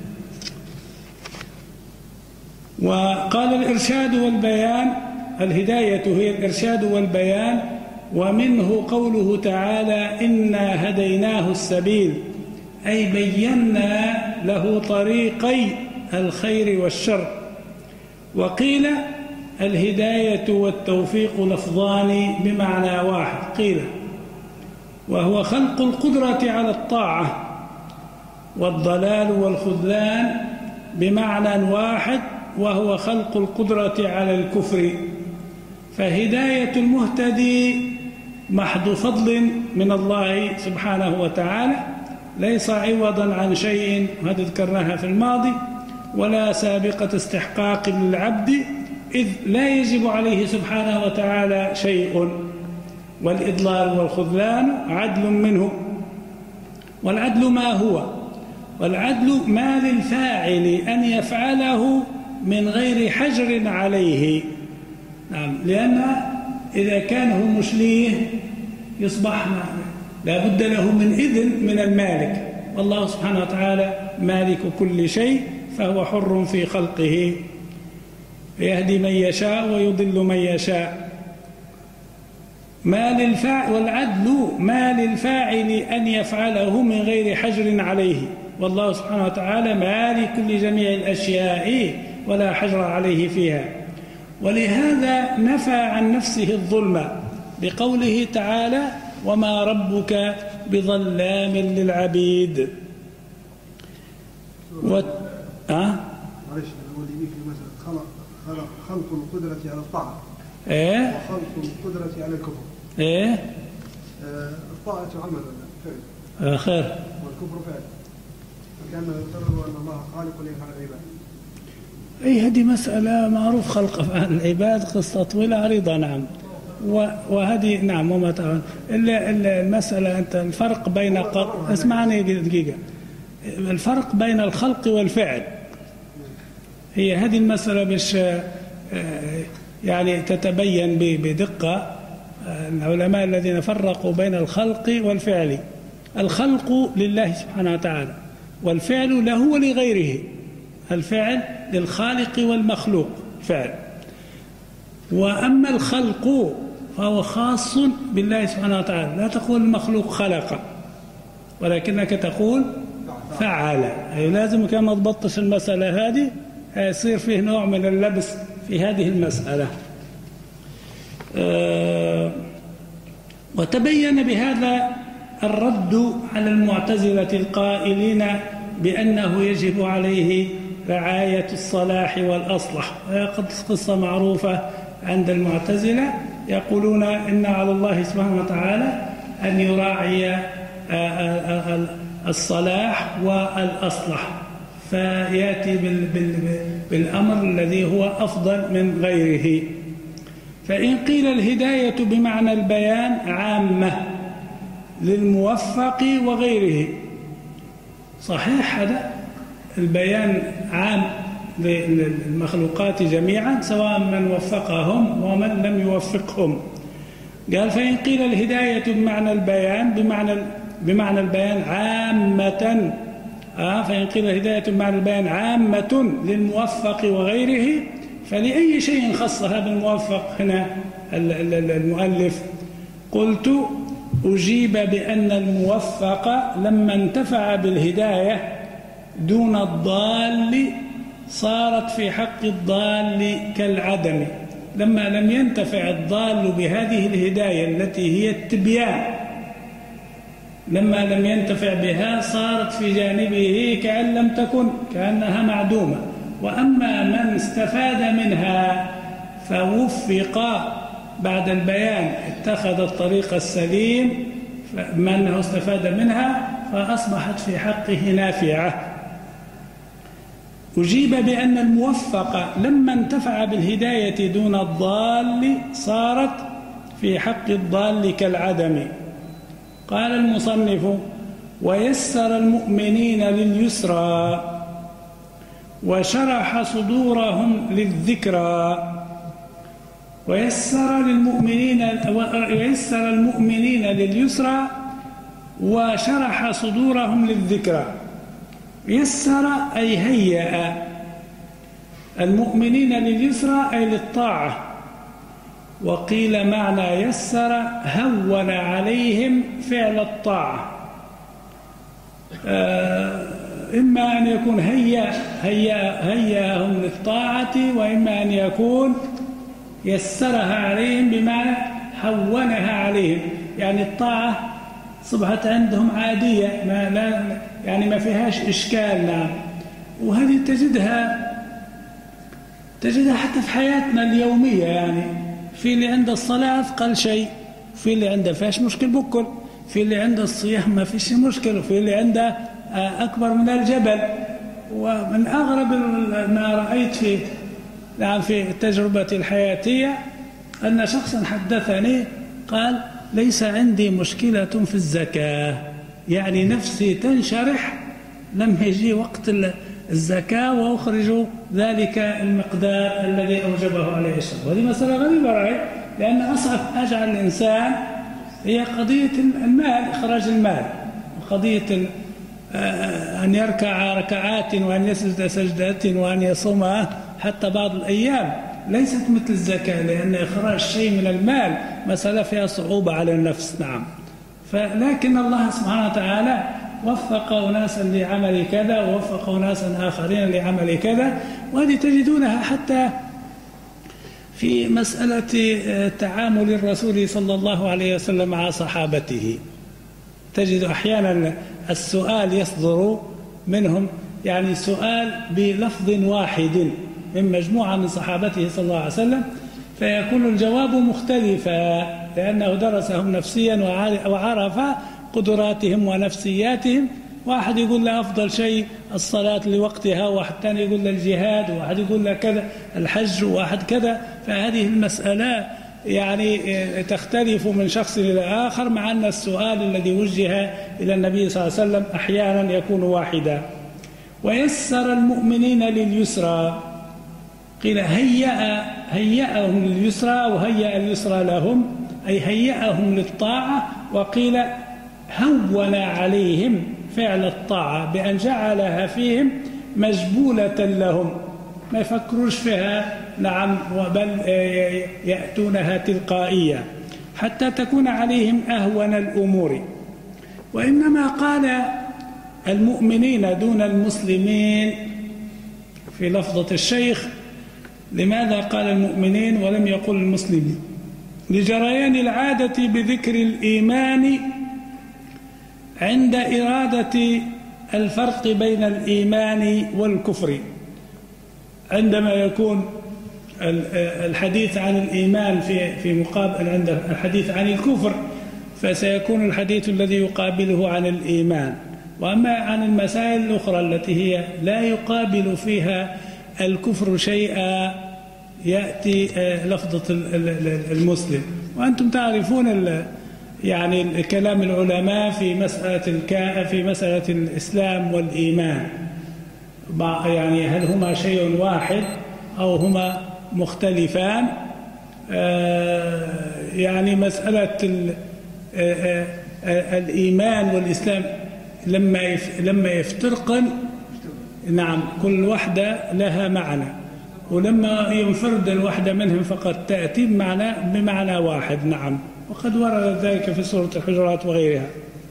وقال الإرشاد والبيان، الهداية هي الإرشاد والبيان، ومنه قوله تعالى إنا هديناه السبيل، أي بينا له طريقي الخير والشر. وقيل الهداية والتوفيق لفظان بمعنى واحد، قيل وهو خلق القدرة على الطاعة، والضلال والخذلان بمعنى واحد وهو خلق القدرة على الكفر. فهداية المهتدي محض فضل من الله سبحانه وتعالى، ليس عوضا عن شيء، وهذا ذكرناها في الماضي، ولا سابقة استحقاق للعبد، إذ لا يجب عليه سبحانه وتعالى شيء. والإضلال والخذلان عدل منه. والعدل ما هو؟ والعدل ما للفاعل أن يفعله من غير حجر عليه. نعم. لأن إذا كان هو مشليه يصبح لا بد له من إذن من المالك، والله سبحانه وتعالى مالك كل شيء، فهو حر في خلقه، يهدي من يشاء ويضل من يشاء. ما للفاعل، والعدل ما للفاعل أن يفعله من غير حجر عليه، والله سبحانه وتعالى مالك لجميع الأشياء ولا حجر عليه فيها. ولهذا نفى عن نفسه الظلم بقوله تعالى وما ربك بظلام للعبيد. و... أه؟ معلش الولي في مثلا خلق خلق خلق القدرة على الطاعة، إيه؟ وخلق القدرة على الكفر. إيه؟ آه الطاعة عمل ولا فعل؟ آه خير. والكفر فعل. فكان يقرر أن الله خالق لأفعال العباد. أي هذه مسألة معروف، خلق أفعال العباد قصة طويلة عريضة. نعم. وهذه نعم وما تعلم إلا المسألة أنت الفرق بين ق... اسمعني دقيقة، الفرق بين الخلق والفعل، هي هذه المسألة باش يعني تتبين بدقة. العلماء الذين فرقوا بين الخلق والفعل، الخلق لله سبحانه وتعالى، والفعل له ولغيره. الفعل للخالق والمخلوق فعل، وأما الخلق فهو خاص بالله سبحانه وتعالى. لا تقول المخلوق خلق، ولكنك تقول فعل، أي لازم كما ضبطش المسألة هذه يصير فيه نوع من اللبس في هذه المسألة. أه وتبين بهذا الرد على المعتزلة القائلين بأنه يجب عليه رعاية الصلاح والأصلح. قد قصة معروفة عند المعتزلة يقولون إن على الله سبحانه وتعالى أن يراعي الصلاح والأصلح، فيأتي بالأمر الذي هو أفضل من غيره. فإن قيل الهداية بمعنى البيان عامة للموفق وغيره، صحيح هذا البيان عام للمخلوقات جميعا سواء من وفقهم ومن لم يوفقهم. قال فإن قيل الهداية بمعنى البيان بمعنى بمعنى البيان عامة آه فإن قيل الهداية بمعنى البيان عامة للموفق وغيره، فلأي شيء خصها بالموفق هنا المؤلف؟ قلت أجيب بأن الموفق لما انتفع بالهداية دون الضال صارت في حق الضال كالعدم. لما لم ينتفع الضال بهذه الهداية التي هي التبيان، لما لم ينتفع بها صارت في جانبه كأن لم تكن، كأنها معدومة. وأما من استفاد منها فوفق بعد البيان اتخذ الطريق السليم من استفاد منها فأصبحت في حقه نافعة. أجيب بأن الموفق لما انتفع بالهداية دون الضال صارت في حق الضال كالعدم. قال المصنف ويسر المؤمنين لليسرى وشرح صدورهم للذكرى. ويسر للمؤمنين ويسر المؤمنين لليسرى وشرح صدورهم للذكرى. يسر أي هيأ المؤمنين لليسرى أي للطاعة. وقيل معنى يسر هون عليهم فعل الطاعة. إما أن يكون هيأ هيأ هيأهم للطاعة، وإما أن يكون يسرها عليهم بمعنى هونها عليهم، يعني الطاعة صبحت عندهم عادية ما لا يعني ما فيهاش إشكال. نعم. وهذه تجدها تجدها حتى في حياتنا اليومية، يعني في اللي عنده الصلاة أثقل شيء، في اللي عنده فيهاش مشكل بكل، في اللي عنده الصيام ما فيش مشكل، وفي اللي عنده أكبر من الجبل. ومن أغرب ما رأيت في نعم في تجربتي الحياتية أن شخصا حدثني قال ليس عندي مشكلة في الزكاة، يعني نفسي تنشرح لم يجي وقت الزكاة وأخرج ذلك المقدار الذي أوجبه عليه الشرع. وهذه مسألة غريبة رأي، لأن أصعب حاجة على الإنسان هي قضية المال، إخراج المال، وقضية أن يركع ركعات وأن يسجد سجدات وأن يصوم حتى بعض الأيام ليست مثل الزكاة، لأن إخراج شيء من المال مسألة فيها صعوبة على النفس. نعم. فلكن الله سبحانه وتعالى وفق أناسا لعمل كذا ووفق أناسا آخرين لعمل كذا. وهذه تجدونها حتى في مسألة تعامل الرسول صلى الله عليه وسلم مع صحابته. تجد أحيانا السؤال يصدر منهم، يعني سؤال بلفظ واحد من مجموعة من صحابته صلى الله عليه وسلم، فيكون الجواب مختلفا لأنه درسهم نفسيا وعرف قدراتهم ونفسياتهم. واحد يقول له أفضل شيء الصلاة لوقتها، واحد ثاني يقول له الجهاد، وواحد يقول له كذا الحج، وواحد كذا. فهذه المسألة يعني تختلف من شخص إلى آخر، مع أن السؤال الذي وجه إلى النبي صلى الله عليه وسلم أحيانا يكون واحدا. ويسر المؤمنين لليسرى، قيل هيأ هيأهم لليسرى وهيأ اليسرى لهم، أي هيأهم للطاعة. وقيل هون عليهم فعل الطاعة بأن جعلها فيهم مجبولة لهم، ما يفكروش فيها. نعم. بل يأتونها تلقائية حتى تكون عليهم أهون الأمور. وإنما قال المؤمنين دون المسلمين في لفظة الشيخ. لماذا قال المؤمنين ولم يقل المسلمين؟ لجريان العادة بذكر الإيمان عند إرادة الفرق بين الإيمان والكفر. عندما يكون الحديث عن الإيمان في في مقابل عند الحديث عن الكفر، فسيكون الحديث الذي يقابله عن الإيمان. وأما عن المسائل الأخرى التي هي لا يقابل فيها الكفر شيئا يأتي لفظة المسلم. وأنتم تعرفون يعني كلام العلماء في مسألة الكا في مسألة الإسلام والإيمان، يعني هل هما شيء واحد أو هما مختلفان؟ يعني مسألة الإيمان والإسلام لما لما يفترقن، نعم كل واحدة لها معنى، ولما ينفرد الواحدة منهم فقد تأتي بمعنى بمعنى واحد. نعم، وقد ورد ذلك في سورة الحجرات وغيرها.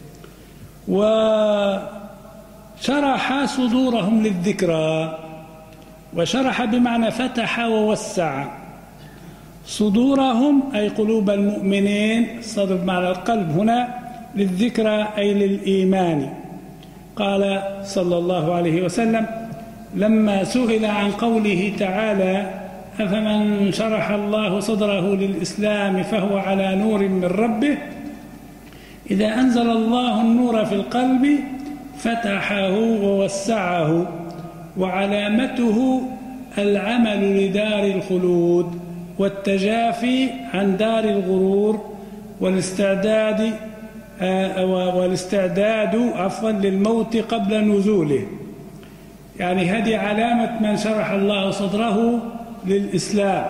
وشرح صدورهم للذكرى، وشرح بمعنى فتح ووسع. صدورهم أي قلوب المؤمنين، صدر بمعنى القلب هنا، للذكرى أي للإيمان. قال صلى الله عليه وسلم لما سئل عن قوله تعالى أفمن شرح الله صدره للإسلام فهو على نور من ربه، إذا أنزل الله النور في القلب فتحه ووسعه، وعلامته العمل لدار الخلود والتجافي عن دار الغرور والاستعداد والاستعداد عفوا للموت قبل نزوله. يعني هذه علامة من شرح الله صدره للإسلام.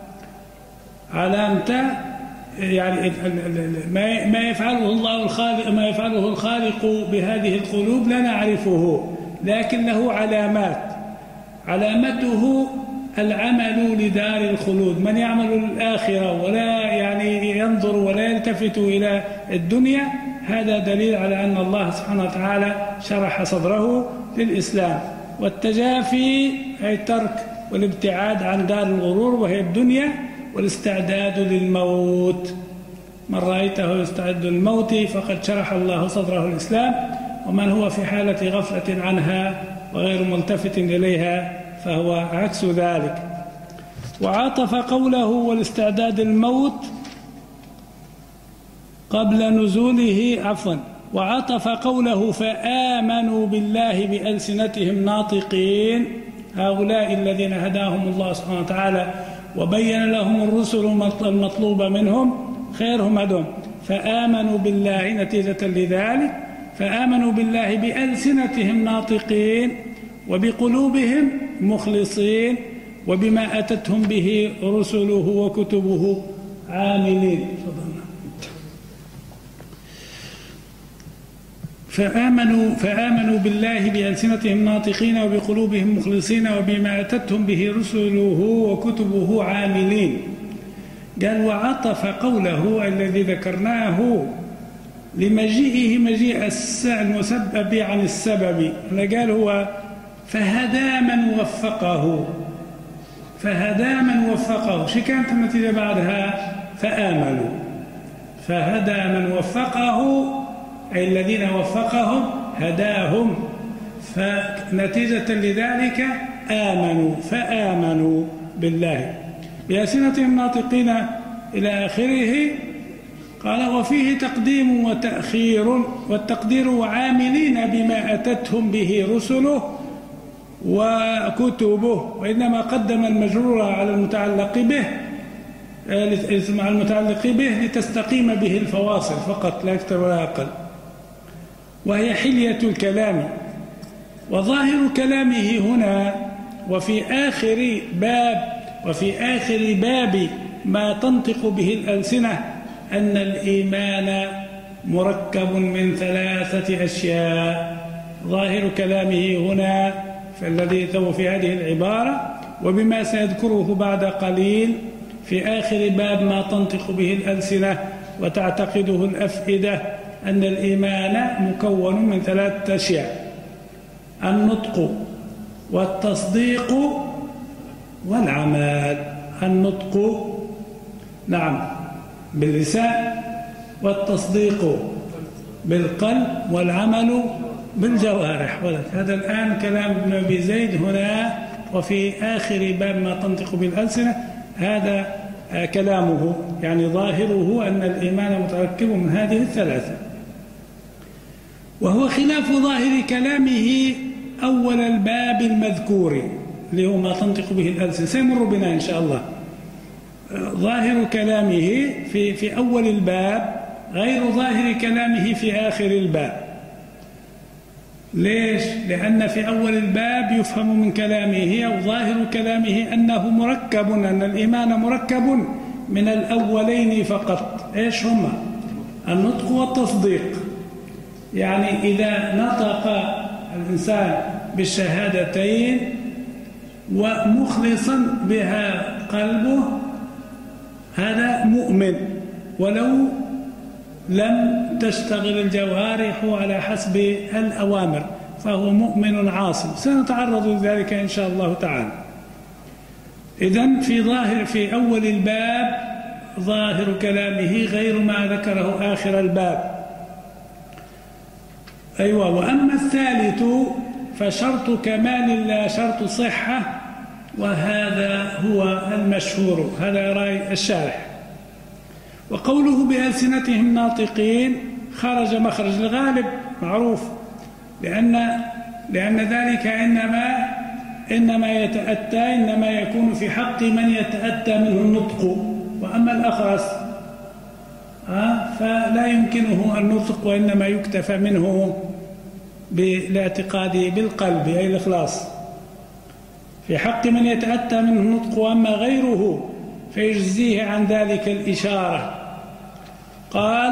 علامته يعني ما يفعله الله الخالق ما يفعله الخالق بهذه القلوب لا نعرفه، لكن له علامات. علامته العمل لدار الخلود، من يعمل الآخرة ولا يعني ينظر ولا يلتفت إلى الدنيا، هذا دليل على أن الله سبحانه وتعالى شرح صدره للإسلام. والتجافي أي الترك والابتعاد عن دار الغرور وهي الدنيا، والاستعداد للموت. من رأيته يستعد للموت فقد شرح الله صدره الإسلام، ومن هو في حالة غفلة عنها وغير ملتفت إليها فهو عكس ذلك. وعاطف قوله والاستعداد للموت قبل نزوله عفوا وعطف قوله فآمنوا بالله بألسنتهم ناطقين، هؤلاء الذين هداهم الله سبحانه وتعالى وبين لهم الرسل المطلوب منهم خيرهم هدهم، فآمنوا بالله نتيجة لذلك، فآمنوا بالله بألسنتهم ناطقين وبقلوبهم مخلصين وبما أتتهم به رسله وكتبه عاملين. فآمنوا, فآمنوا بالله بألسنتهم ناطقين وبقلوبهم مخلصين وبما أتتهم به رسله وكتبه عاملين. قال وعطف قوله الذي ذكرناه لمجيئه مجيء المسبب عن السبب، قال هو فهدى من وفقه، فهدى من وفقه. شو كانت النتيجة بعدها؟ فآمنوا، فهدى من وفقه أي الذين وفقهم هداهم، فنتيجة لذلك آمنوا، فآمنوا بالله بألسنتهم ناطقين إلى آخره. قال وفيه تقديم وتأخير، والتقدير عاملين بما أتتهم به رسله وكتبه، وإنما قدم المجرور على المتعلق به مع المتعلق به لتستقيم به الفواصل فقط لا أكثر ولا أقل، وهي حلية الكلام. وظاهر كلامه هنا وفي آخر باب وفي آخر باب ما تنطق به الألسنة أن الإيمان مركب من ثلاثة أشياء. ظاهر كلامه هنا فالذي ثو في هذه العبارة وبما سيذكره بعد قليل في آخر باب ما تنطق به الألسنة وتعتقده الأفئدة أن الإيمان مكون من ثلاثة أشياء: النطق والتصديق والعمل. النطق نعم باللسان، والتصديق بالقلب، والعمل بالجوارح. هذا الآن كلام ابن أبي زيد هنا، وفي آخر باب ما تنطق بالألسنة هذا كلامه، يعني ظاهره أن الإيمان متركب من هذه الثلاثة، وهو خلاف ظاهر كلامه أول الباب المذكور اللي هو ما تنطق به الألسنة، سيمر بنا إن شاء الله. ظاهر كلامه في في أول الباب غير ظاهر كلامه في آخر الباب. ليش؟ لأن في أول الباب يفهم من كلامه أو ظاهر كلامه أنه مركب، أن الإيمان مركب من الأولين فقط. إيش هما؟ النطق والتصديق. يعني إذا نطق الإنسان بالشهادتين ومخلصا بها قلبه هذا مؤمن، ولو لم تشتغل الجوارح على حسب الأوامر فهو مؤمن عاصم. سنتعرض لذلك إن شاء الله تعالى. إذن في ظاهر في أول الباب ظاهر كلامه غير ما ذكره آخر الباب. أيوة. وأما الثالث فشرط كمال لا شرط صحة، وهذا هو المشهور، هذا رأي الشارح. وقوله بألسنتهم ناطقين خرج مخرج الغالب معروف، لأن لأن ذلك إنما إنما يتأتى إنما يكون في حق من يتأتى منه النطق، وأما الأخرس فلا يمكنه النطق، وإنما يكتفى منه بالاعتقاد بالقلب أي الإخلاص. في حق من يتأتى منه النطق، وأما غيره فيجزيه عن ذلك الإشارة. قال: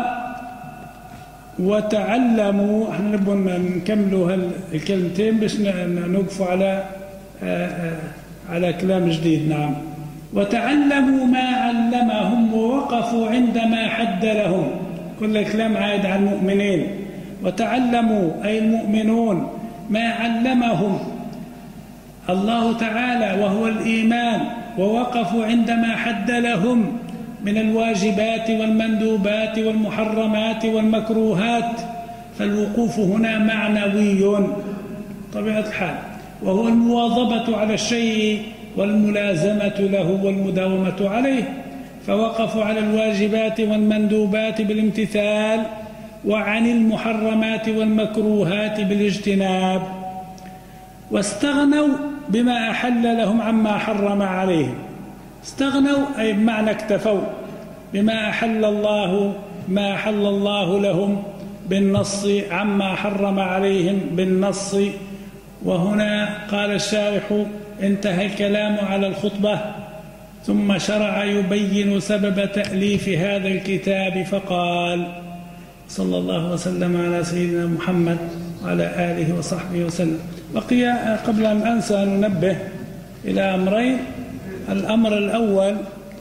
وتعلموا، احنا نبغى نكملوا هالكلمتين باش نوقفوا على على كلام جديد. نعم. وتعلموا ما علمهم ووقفوا عندما حد لهم. كل الكلام عائد على المؤمنين. وتعلموا أي المؤمنون ما علمهم الله تعالى وهو الإيمان، ووقفوا عندما حد لهم من الواجبات والمندوبات والمحرمات والمكروهات. فالوقوف هنا معنوي طبيعة الحال، وهو المواظبة على الشيء والملازمة له والمداومة عليه. فوقفوا على الواجبات والمندوبات بالامتثال، وعن المحرمات والمكروهات بالاجتناب. واستغنوا بما أحل لهم عما حرم عليهم. استغنوا أي بمعنى اكتفوا بما أحل الله ما أحل الله لهم بالنص عما حرم عليهم بالنص. وهنا قال الشارح: انتهى الكلام على الخطبة، ثم شرع يبين سبب تأليف هذا الكتاب فقال: صلى الله وسلم على سيدنا محمد وعلى آله وصحبه وسلم. بقي قبل أن أنسى ننبه إلى أمرين. الأمر الأول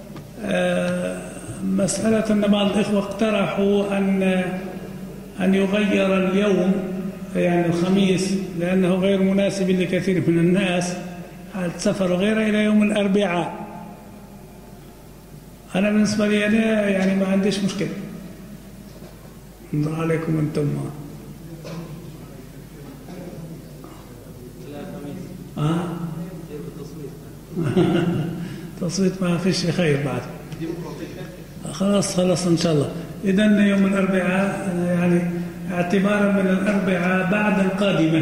مسألة أن بعض الإخوة اقترحوا أن أن يغير اليوم، يعني الخميس، لأنه غير مناسب لكثير من الناس حال سفر غيره، إلى يوم الأربعاء. أنا بالنسبة لي يعني ما عنديش مشكلة. انظر عليكم أنتم. آه؟ تصويت ما فيش خير بعد. خلاص خلاص إن شاء الله. إذن يوم الأربعاء يعني اعتبارا من الأربعاء بعد القادمة.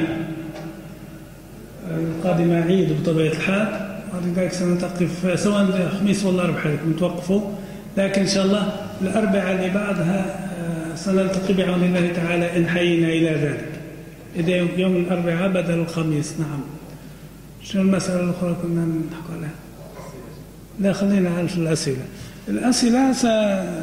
القادمة عيد بطبيعة الحال، ولذلك سنتوقف سواء خميس ولا أربعاء نتوقفوا، لكن إن شاء الله الأربعاء اللي بعدها سنلتقي بعون الله تعالى إن حيينا إلى ذلك. إذا يوم الأربعاء بدل الخميس. نعم. شنو المسألة الأخرى كنا نحكي عليها؟ لا خلينا على الأسئلة. الأسئلة س...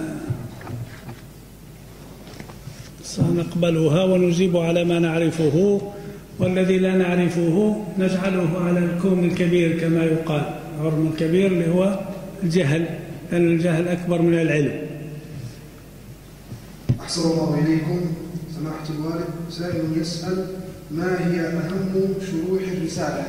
سنقبلها ونجيب على ما نعرفه، والذي لا نعرفه نجعله على الكون الكبير كما يقال. العرم الكبير اللي هو الجهل، لأن الجهل أكبر من العلم. أحسن الله إليكم سماحة الوالد. سائل يسأل: ما هي أهم شروح الرسالة؟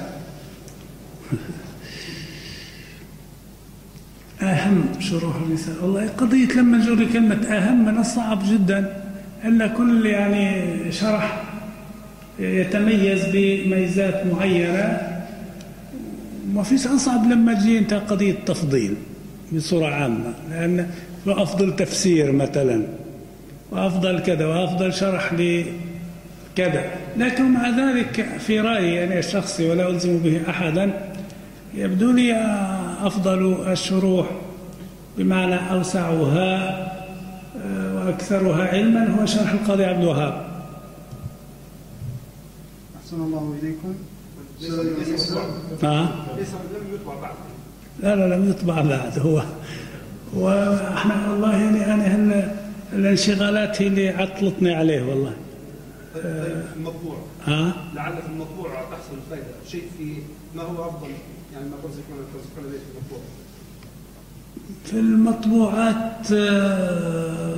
أهم شروح الرسالة، والله قضية لما نجري كلمة أهم من الصعب جدا، إلا كل يعني شرح يتميز بميزات معينة. ما فيش أصعب لما تجي أنت قضية تفضيل بصورة عامة، لأن أفضل تفسير مثلا، وأفضل كذا، وأفضل شرح لكذا. لكن مع ذلك في رأيي يعني الشخصي، ولا ألزم به أحدا، يبدو لي أفضل الشروح بمعنى أوسعها وأكثرها علما هو شرح القاضي عبد الوهاب. أحسن الله إليكم. آه. لا لا لم يطبع بعد. هو واحنا والله يعني انا هن الانشغالات هي اللي عطلتني عليه والله. طيب المطبوع اه لعل في المطبوع تحصل الفائده شيء في ما هو افضل، يعني ما ترزقون ترزقون به في المطبوع. في المطبوعات آه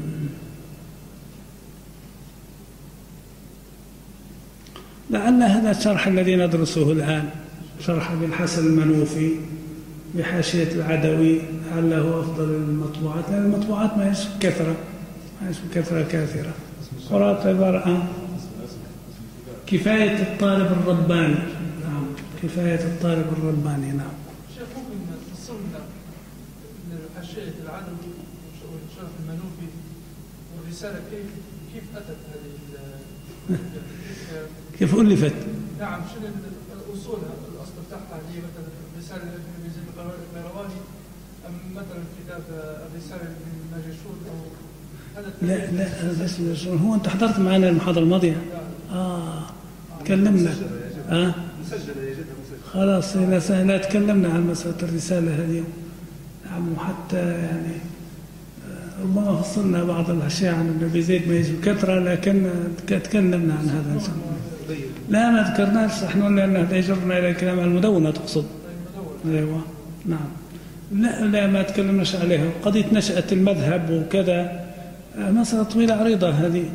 لعل هذا الشرح الذي ندرسه الآن، شرح ابن الحسن المنوفي بحاشية العدوي، لعله أفضل المطبوعات، لأن المطبوعات ما هيش كثرة، ما هيش كثرة كثيرة. قرأت عبارة عن كفاية الطالب الرباني. نعم، كفاية الطالب الرباني. نعم. شيخ ممكن تفصلنا حاشية العدوي وشرح المنوفي والرسالة كيف كيف أتت هذه كيف ألفت؟ نعم، شنو أصولها، الأصل بتاعها هي مثلا رسالة ابن يزيد القيرواني أم مثلا كتاب الرسالة من ماجشون أو هذا؟ لا لا بس ماجشون. هو أنت حضرت معنا المحاضرة الماضية؟ آه تكلمنا. آه مسجلة يا جدها مسجلة. خلاص لا سهلة، تكلمنا عن مسألة الرسالة هذه. نعم، وحتى يعني ربما فصلنا بعض الأشياء عن ابن يزيد ما يجي كثرة، لكن تكلمنا عن هذا إن شاء الله. لا ما ذكرناش، احنا قلنا انه يجرنا الى الكلام المدونة تقصد. ايوه نعم. لا لا ما تكلمناش عليها. قضية نشأة المذهب وكذا مسألة طويلة عريضة هذه،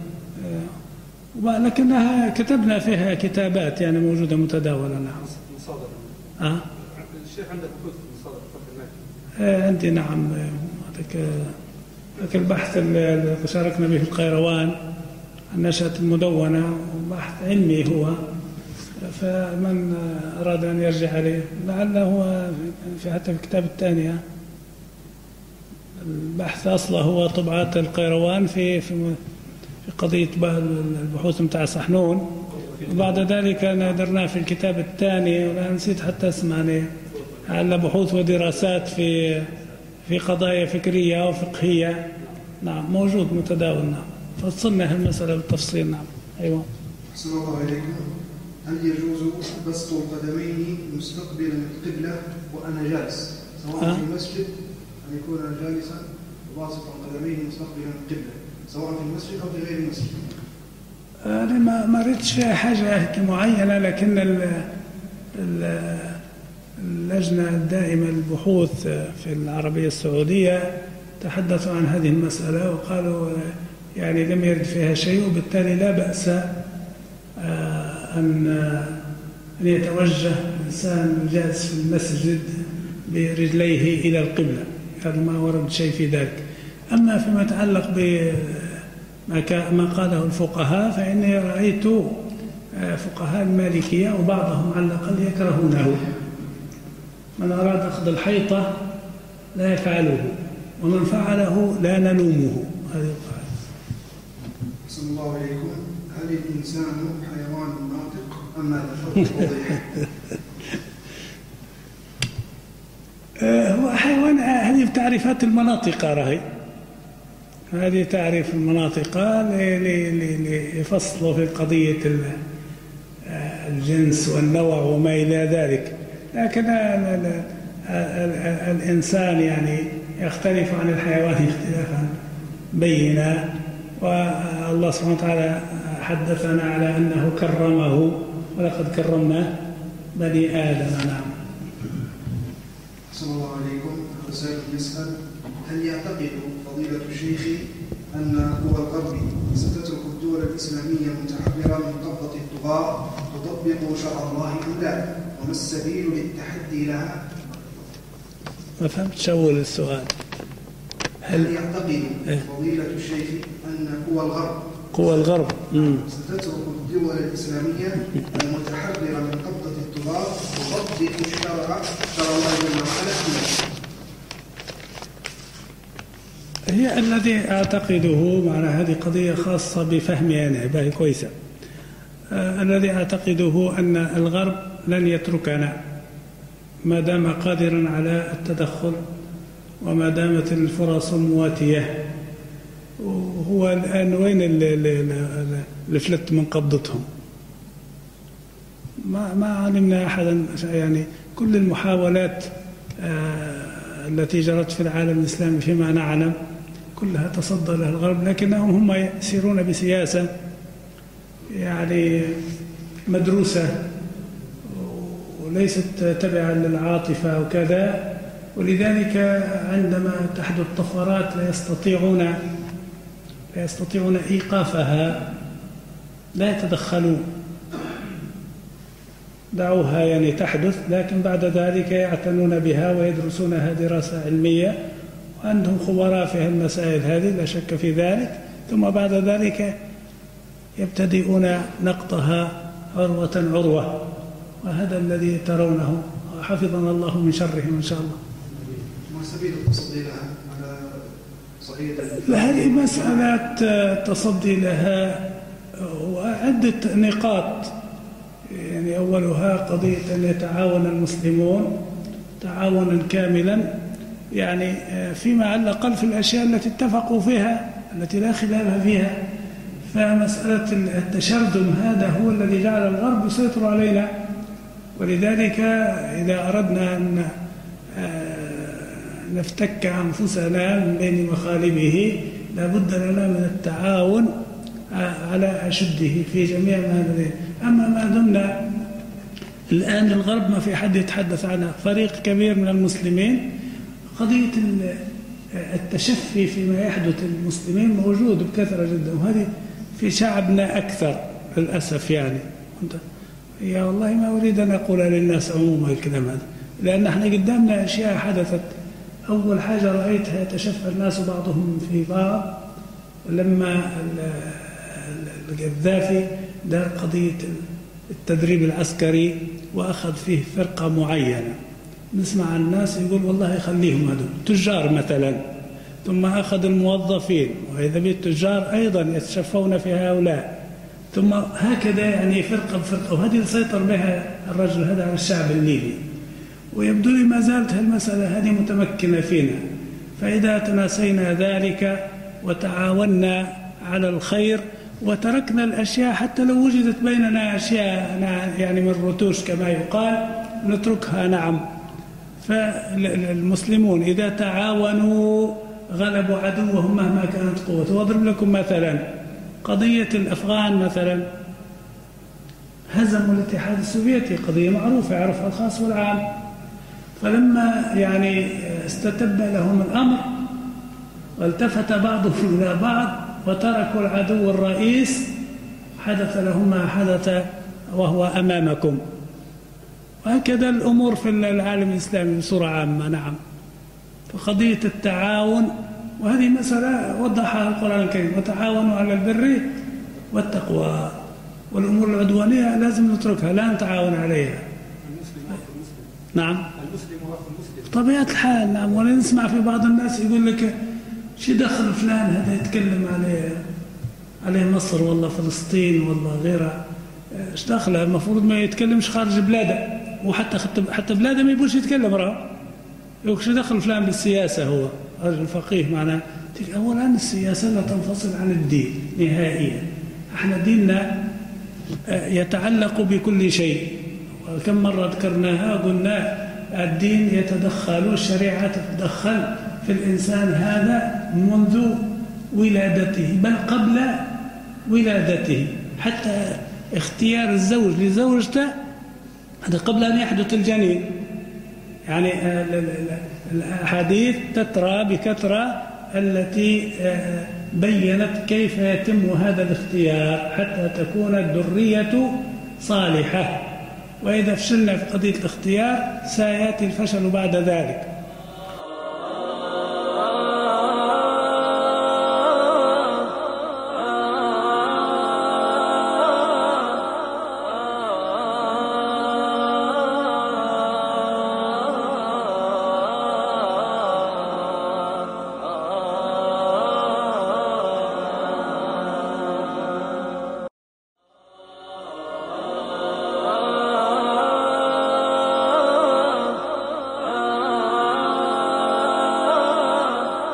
لكنها كتبنا فيها كتابات يعني موجودة متداولة. نعم. مصادر. اه الشيخ عنده بحوث في مصادر فضل آه عندي. نعم. هذاك ذاك البحث اللي شاركنا به في القيروان عن نشأة المدونة، وبحث علمي هو، فمن أراد أن يرجع عليه لعله في حتى في الكتاب الثاني. البحث أصله هو طبعات القيروان في في في قضية البحوث متاع صحنون، وبعد ذلك نادرناه في الكتاب الثاني، وأنا نسيت حتى اسمه، على بحوث ودراسات في في قضايا فكرية وفقهية. نعم موجود متداول. نعم فصلنا المسألة بالتفصيل. نعم. أيوة. أحسن الله إليكم. هل يجوز بسط القدمين مستقبلا القبلة وأنا جالس، سواء أه؟ في المسجد أن يكون جالسا وباسط القدمين مستقبلا القبلة، سواء في المسجد أو في غير المسجد؟ أنا ما ما ريتش فيها حاجة معينة، لكن ال ال اللجنة الدائمة للبحوث في العربية السعودية تحدثوا عن هذه المسألة وقالوا يعني لم يرد فيها شيء، وبالتالي لا بأس أن أن يتوجه الإنسان جالس في المسجد برجليه إلى القبلة، هذا ما ورد شيء في ذلك. أما فيما يتعلق بما قاله الفقهاء فإني رأيت فقهاء المالكية وبعضهم على الأقل يكرهونه. من أراد أخذ الحيطة لا يفعله، ومن فعله لا نلومه. هذه القاعدة. أحسن الله إليكم. هل الإنسان حيوان ناطق أم ماذا؟ واضح. هو حيوان. هذه تعريفات المناطق، راهي هذه تعريف المناطق ليفصلوا في قضية الجنس والنوع وما إلى ذلك. لكن الإنسان يعني يختلف عن الحيوان اختلافا بينا، والله سبحانه وتعالى حدثنا على أنه كرمه، ولقد كرمنا بني آدم. نعم. صلى الله عليكم. السائل يسأل: هل يعتقد فضيلة الشيخ أن قوى الغرب ستترك الدول الإسلامية متحررة من قبضة الطغاة تطبق شرع الله أم لا؟ وما السبيل للتحدي لها؟ ما فهمت أول السؤال. هل يعتقد فضيلة الشيخ أن قوى الغرب قوى الغرب ستترك الدول الإسلامية المتحررة من قبضة الطغاة تطبق شرع شرع الله جل وعلا؟ هي الذي أعتقده، معنى هذه قضية خاصة بفهمي أنا باهي كويسة. آه الذي أعتقده أن الغرب لن يتركنا ما دام قادرا على التدخل وما دامت الفرص مواتية. وهو الآن وين اللي فلت من قبضتهم؟ ما ما علمنا أحدا، يعني كل المحاولات آه التي جرت في العالم الإسلامي فيما نعلم كلها تصدى لها الغرب، لكنهم هم يسيرون بسياسة يعني مدروسة وليست تبعا للعاطفة وكذا، ولذلك عندما تحدث طفرات لا يستطيعون لا يستطيعون إيقافها، لا يتدخلون، دعوها يعني تحدث، لكن بعد ذلك يعتنون بها ويدرسونها دراسة علمية وعندهم خبراء في المسائل هذه لا شك في ذلك، ثم بعد ذلك يبتدئون نقطها عروة عروة، وهذا الذي ترونه، حفظنا الله من شرهم إن شاء الله. ما سبيل التصدي لها على صعيد هذه مسألة التصدي لها وعدة نقاط، يعني أولها قضية أن يتعاون المسلمون تعاونا كاملا، يعني فيما على الأقل في الأشياء التي اتفقوا فيها التي لا خلاف فيها. فمسألة التشرذم هذا هو الذي جعل الغرب يسيطر علينا، ولذلك إذا أردنا أن نفتك أنفسنا من بين مخالبه لابد لنا من التعاون على أشده في جميع ما لديه. أما ما دمنا الآن الغرب ما في حد يتحدث عنها، فريق كبير من المسلمين، قضية التشفي فيما يحدث المسلمين موجود بكثرة جدا، وهذه في شعبنا أكثر للأسف. يعني يا والله ما أريد أن أقول للناس عموما الكلام هذا، لأن احنا قدامنا أشياء حدثت. أول حاجة رأيتها يتشفى الناس بعضهم في بعض لما القذافي دار قضية التدريب العسكري وأخذ فيه فرقة معينة. نسمع الناس يقول والله خليهم هذول تجار مثلا، ثم أخذ الموظفين، وإذا بالتجار أيضا يتشفون في هؤلاء، ثم هكذا يعني فرقة بفرقة، وهذه سيطر بها الرجل هذا على الشعب الليبي. ويبدو لي ما زالت المسألة هذه متمكنة فينا. فإذا تناسينا ذلك وتعاوننا على الخير وتركنا الأشياء حتى لو وجدت بيننا أشياء يعني من رتوش كما يقال نتركها، نعم. فالمسلمون إذا تعاونوا غلبوا عدوهم مهما كانت قوته. وأضرب لكم مثلا قضية الأفغان مثلا، هزموا الاتحاد السوفيتي، قضية معروفة يعرفها الخاص والعام. فلما يعني استتب لهم الأمر والتفت بعضهم إلى بعض وتركوا العدو الرئيس، حدث لهم ما حدث وهو أمامكم. وهكذا الأمور في العالم الإسلامي بصورة عامة، نعم. فقضية التعاون، وهذه مسألة وضحها القرآن الكريم، وتعاونوا على البر والتقوى، والأمور العدوانية لازم نتركها لا نتعاون عليها. نعم، المسلم واخو المسلم طبيعة الحال، نعم. ولا نسمع في بعض الناس يقول لك شي دخل فلان هذا يتكلم عليه عليه مصر والله فلسطين والله غيرها، ايش دخله؟ المفروض ما يتكلمش خارج بلاده، وحتى حتى بلاده ما يبوش يتكلم. راه يقول شو دخل فلان بالسياسة؟ هو رجل فقيه معناه. أولا السياسة لا تنفصل عن الدين نهائيا. احنا ديننا يتعلق بكل شيء، وكم مرة ذكرناها قلنا الدين يتدخل والشريعة تتدخل في الإنسان هذا منذ ولادته، بل قبل ولادته. حتى اختيار الزوج لزوجته هذا قبل أن يحدث الجنين. يعني الأحاديث تترى بكثرة التي بيّنت كيف يتم هذا الاختيار حتى تكون الذرية صالحة. وإذا فشلنا في قضية الاختيار سيأتي الفشل بعد ذلك.